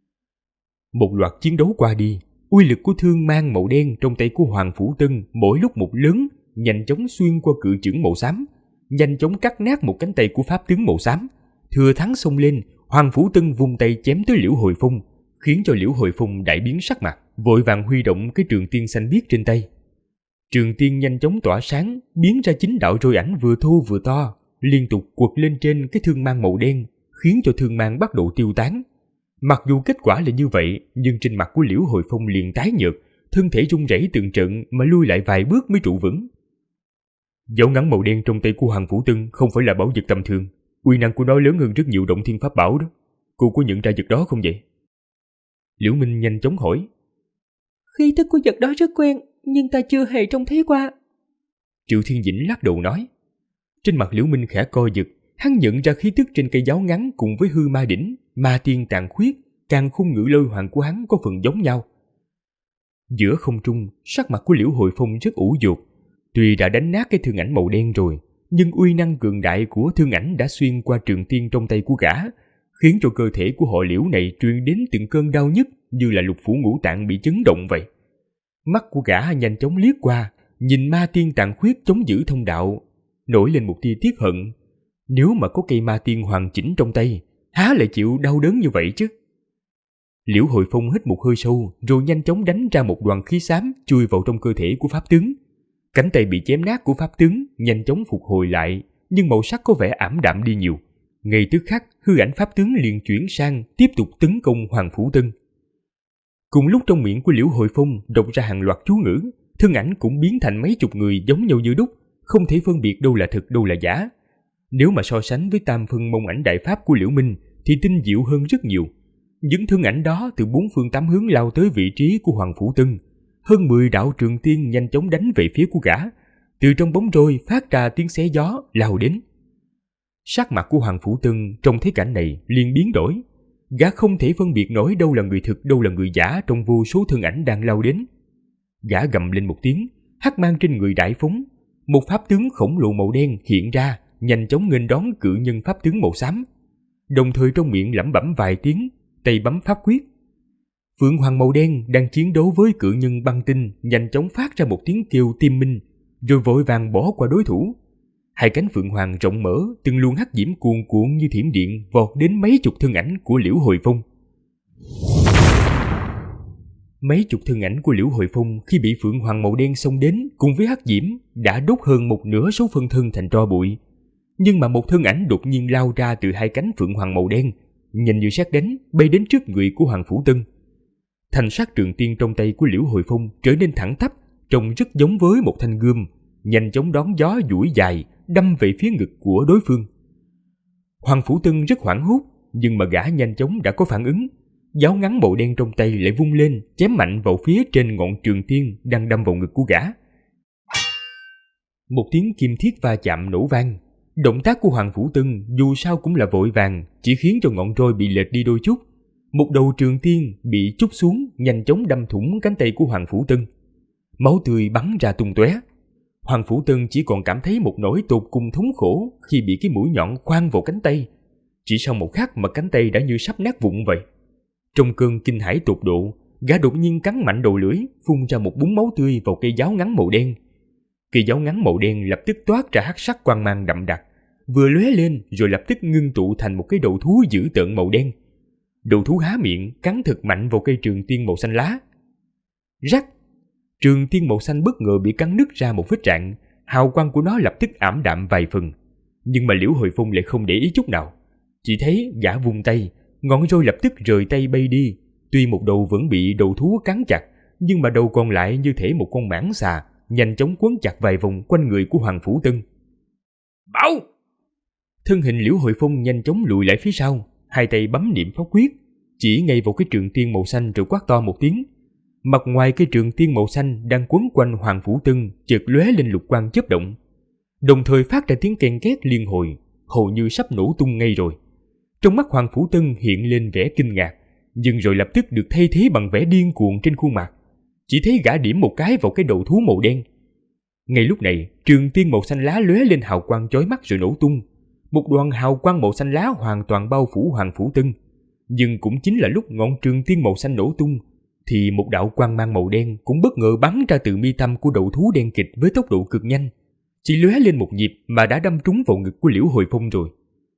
Một loạt chiến đấu qua đi, uy lực của thương mang màu đen trong tay của Hoàng Phủ Tân mỗi lúc một lớn, nhanh chóng xuyên qua cự chưởng màu xám, nhanh chóng cắt nát một cánh tay của pháp tướng màu xám. Thừa thắng xông lên, Hoàng Phủ Tân vung tay chém tới Liễu Hồi Phong, khiến cho Liễu Hồi Phong đại biến sắc mặt, vội vàng huy động cái trường tiên xanh biếc trên tay. Trường tiên nhanh chóng tỏa sáng, biến ra 9 đạo roi ảnh vừa thô vừa to, liên tục quật lên trên cái thương mang màu đen, khiến cho thương mang bắt đầu tiêu tán. Mặc dù kết quả là như vậy, nhưng trên mặt của Liễu Hồi Phong liền tái nhợt, thân thể run rẩy từng trận mà lui lại vài bước mới trụ vững. Dấu ngắn màu đen trong tay của Hoàng Phủ Tân không phải là bảo vật tầm thường, uy năng của nó lớn hơn rất nhiều động thiên pháp bảo đó. Cô có nhận ra vật đó không vậy? Liễu Minh nhanh chóng hỏi. Khí tức của vật đó rất quen, nhưng ta chưa hề trông thấy qua. Triệu Thiên Dĩnh lắc đầu nói. Trên mặt Liễu Minh khẽ co giật, hắn nhận ra khí tức trên cây giáo ngắn cùng với hư ma đỉnh, ma tiên tàn khuyết, càng khung ngữ lôi hoàng của hắn có phần giống nhau. Giữa không trung, sắc mặt của Liễu Hồi Phong rất ủ dột. Tuy đã đánh nát cái thương ảnh màu đen rồi, nhưng uy năng cường đại của thương ảnh đã xuyên qua trường tiên trong tay của gã, khiến cho cơ thể của họ Liễu này truyền đến từng cơn đau nhức như là lục phủ ngũ tạng bị chấn động vậy. Mắt của gã nhanh chóng liếc qua, nhìn ma tiên tàn khuyết chống giữ thông đạo, nổi lên một tia tiếc hận. Nếu mà có cây ma tiên hoàn chỉnh trong tay, há lại chịu đau đớn như vậy chứ? Liễu Hồi Phong hít một hơi sâu, rồi nhanh chóng đánh ra một đoàn khí xám chui vào trong cơ thể của pháp tướng. Cánh tay bị chém nát của pháp tướng nhanh chóng phục hồi lại, nhưng màu sắc có vẻ ảm đạm đi nhiều. Ngay tức khắc, hư ảnh pháp tướng liền chuyển sang tiếp tục tấn công Hoàng Phủ Tân. Cùng lúc trong miệng của Liễu Hồi Phong đọc ra hàng loạt chú ngữ, thân ảnh cũng biến thành mấy chục người giống nhau như đúc, không thể phân biệt đâu là thực đâu là giả. Nếu mà so sánh với tam phân mông ảnh đại pháp của Liễu Minh thì tinh diệu hơn rất nhiều. Những thân ảnh đó từ bốn phương tám hướng lao tới vị trí của Hoàng Phủ Tân. Hơn 10 đạo trường tiên nhanh chóng đánh về phía của gã. Từ trong bóng rôi phát ra tiếng xé gió lao đến. Sắc mặt của Hoàng Phủ Tân trong thấy cảnh này liền biến đổi. Gã không thể phân biệt nổi đâu là người thực, đâu là người giả trong vô số thân ảnh đang lao đến. Gã gầm lên một tiếng, hắc mang trên người đại phóng. Một pháp tướng khổng lồ màu đen hiện ra, nhanh chóng nghênh đón cự nhân pháp tướng màu xám. Đồng thời trong miệng lẩm bẩm vài tiếng, tay bấm pháp quyết. Phượng Hoàng màu đen đang chiến đấu với cự nhân băng tinh nhanh chóng phát ra một tiếng kêu tim minh, rồi vội vàng bỏ qua đối thủ. Hai cánh Phượng Hoàng rộng mở, từng luồng hắc diễm cuồn cuộn như thiểm điện vọt đến mấy chục thân ảnh của Liễu Hồi Phong. Mấy chục thân ảnh của Liễu Hồi Phong khi bị Phượng Hoàng màu đen xông đến cùng với hắc diễm đã đốt hơn một nửa số phân thân thành tro bụi. Nhưng mà một thân ảnh đột nhiên lao ra từ hai cánh Phượng Hoàng màu đen, nhanh như sét đánh bay đến trước người của Hoàng Phủ Tân. Thanh sắc trường tiên trong tay của Liễu Hồi Phong trở nên thẳng tắp, trông rất giống với một thanh gươm, nhanh chóng đón gió duỗi dài đâm về phía ngực của đối phương. Hoàng Phủ Tân rất hoảng hốt, nhưng mà gã nhanh chóng đã có phản ứng. Giáo ngắn màu đen trong tay lại vung lên, chém mạnh vào phía trên ngọn trường tiên đang đâm vào ngực của gã. Một tiếng kim thiết va chạm nổ vang. Động tác của Hoàng Phủ Tân dù sao cũng là vội vàng, chỉ khiến cho ngọn roi bị lệch đi đôi chút. Một đầu trường tiên bị trút xuống, nhanh chóng đâm thủng cánh tay của Hoàng Phủ Tân. Máu tươi bắn ra tung tóe. Hoàng Phủ Tân chỉ còn cảm thấy một nỗi tột cùng thống khổ khi bị cái mũi nhọn khoan vào cánh tay. Chỉ sau một khắc mà cánh tay đã như sắp nát vụn vậy. Trong cơn kinh hãi tột độ, gã đột nhiên cắn mạnh đầu lưỡi, phun ra một búng máu tươi vào cây giáo ngắn màu đen. Cây giáo ngắn màu đen lập tức toát ra hắc sắc quang mang đậm đặc, vừa lóe lên rồi lập tức ngưng tụ thành một cái đầu thú dữ tợn màu đen. Đầu thú há miệng cắn thật mạnh vào cây trường tiên màu xanh lá. Rắc! Trường tiên màu xanh bất ngờ bị cắn nứt ra một vết rạn, hào quang của nó lập tức ảm đạm vài phần. Nhưng mà Liễu Hồi Phong lại không để ý chút nào. Chỉ thấy gã vung tay, ngọn roi lập tức rời tay bay đi. Tuy một đầu vẫn bị đầu thú cắn chặt, nhưng mà đầu còn lại như thể một con mãng xà, nhanh chóng quấn chặt vài vòng quanh người của Hoàng Phủ Tân. Bảo! Thân hình Liễu Hồi Phong nhanh chóng lùi lại phía sau, hai tay bấm niệm pháp quyết, chỉ ngay vào cái trường tiên màu xanh rồi quát to một tiếng. Mặt ngoài cái trường tiên màu xanh đang quấn quanh Hoàng Phủ Tân chợt lóe lên lục quang chớp động, đồng thời phát ra tiếng ken két liên hồi, hầu như sắp nổ tung ngay rồi. Trong mắt Hoàng Phủ Tân hiện lên vẻ kinh ngạc, nhưng rồi lập tức được thay thế bằng vẻ điên cuồng trên khuôn mặt. Chỉ thấy gã điểm một cái vào cái đầu thú màu đen. Ngay lúc này, trường tiên màu xanh lá lóe lên hào quang chói mắt rồi nổ tung. Một đoàn hào quang màu xanh lá hoàn toàn bao phủ Hoàng Phủ Tân. Nhưng cũng chính là lúc ngọn trường tiên màu xanh nổ tung, thì một đạo quang mang màu đen cũng bất ngờ bắn ra từ mi tâm của đầu thú đen kịch với tốc độ cực nhanh. Chỉ lóe lên một nhịp mà đã đâm trúng vào ngực của Liễu Hồi Phong rồi.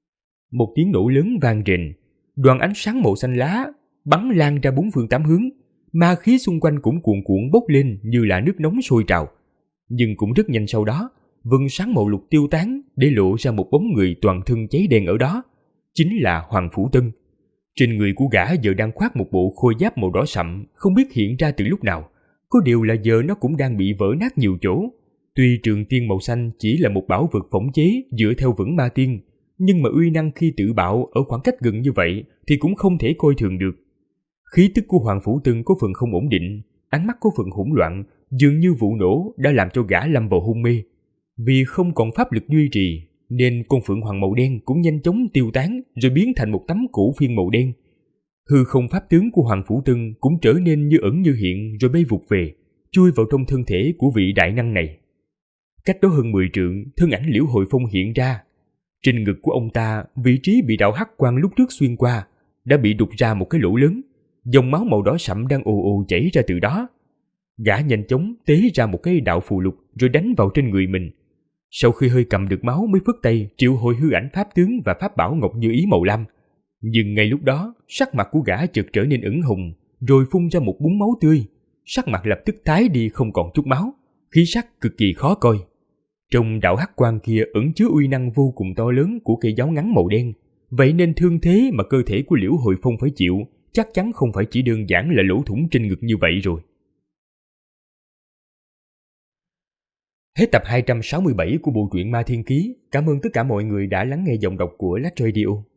Một tiếng nổ lớn vang rền, đoàn ánh sáng màu xanh lá bắn lan ra bốn phương tám hướng, ma khí xung quanh cũng cuồn cuộn bốc lên như là nước nóng sôi trào. Nhưng cũng rất nhanh sau đó, vầng sáng màu lục tiêu tán để lộ ra một bóng người toàn thân cháy đen ở đó, chính là Hoàng Phủ Tân. Trên người của gã giờ đang khoác một bộ khôi giáp màu đỏ sậm, không biết hiện ra từ lúc nào. Có điều là giờ nó cũng đang bị vỡ nát nhiều chỗ. Tuy trường tiên màu xanh chỉ là một bảo vật phỏng chế dựa theo vững ma tiên, nhưng mà uy năng khi tự bạo ở khoảng cách gần như vậy thì cũng không thể coi thường được. Khí tức của Hoàng Phủ Tân có phần không ổn định, ánh mắt có phần hỗn loạn, dường như vụ nổ đã làm cho gã lâm vào hôn mê. Vì không còn pháp lực duy trì, nên con Phượng Hoàng màu đen cũng nhanh chóng tiêu tán rồi biến thành một tấm cổ phiên màu đen. Hư không pháp tướng của Hoàng Phủ Tân cũng trở nên như ẩn như hiện rồi bay vụt về, chui vào trong thân thể của vị đại năng này. Cách đó hơn 10 trượng, thân ảnh Liễu Hồi Phong hiện ra. Trên ngực của ông ta, vị trí bị đạo hắc quang lúc trước xuyên qua đã bị đục ra một cái lỗ lớn, dòng máu màu đỏ sẫm đang ồ ồ chảy ra từ đó. Gã nhanh chóng tế ra một cái đạo phù lục rồi đánh vào trên người mình. Sau khi hơi cầm được máu mới phất tay triệu hồi hư ảnh pháp tướng và pháp bảo ngọc như ý màu lam. Nhưng ngay lúc đó, sắc mặt của gã chợt trở nên ửng hồng, rồi phun ra một búng máu tươi. Sắc mặt lập tức tái đi không còn chút máu, khí sắc cực kỳ khó coi. Trong đạo hắc quang kia ẩn chứa uy năng vô cùng to lớn của cây giáo ngắn màu đen, vậy nên thương thế mà cơ thể của Liễu Hồi Phong phải chịu chắc chắn không phải chỉ đơn giản là lỗ thủng trên ngực như vậy rồi. Hết tập 267 của bộ truyện Ma Thiên Ký. Cảm ơn tất cả mọi người đã lắng nghe giọng đọc của Lách Radio.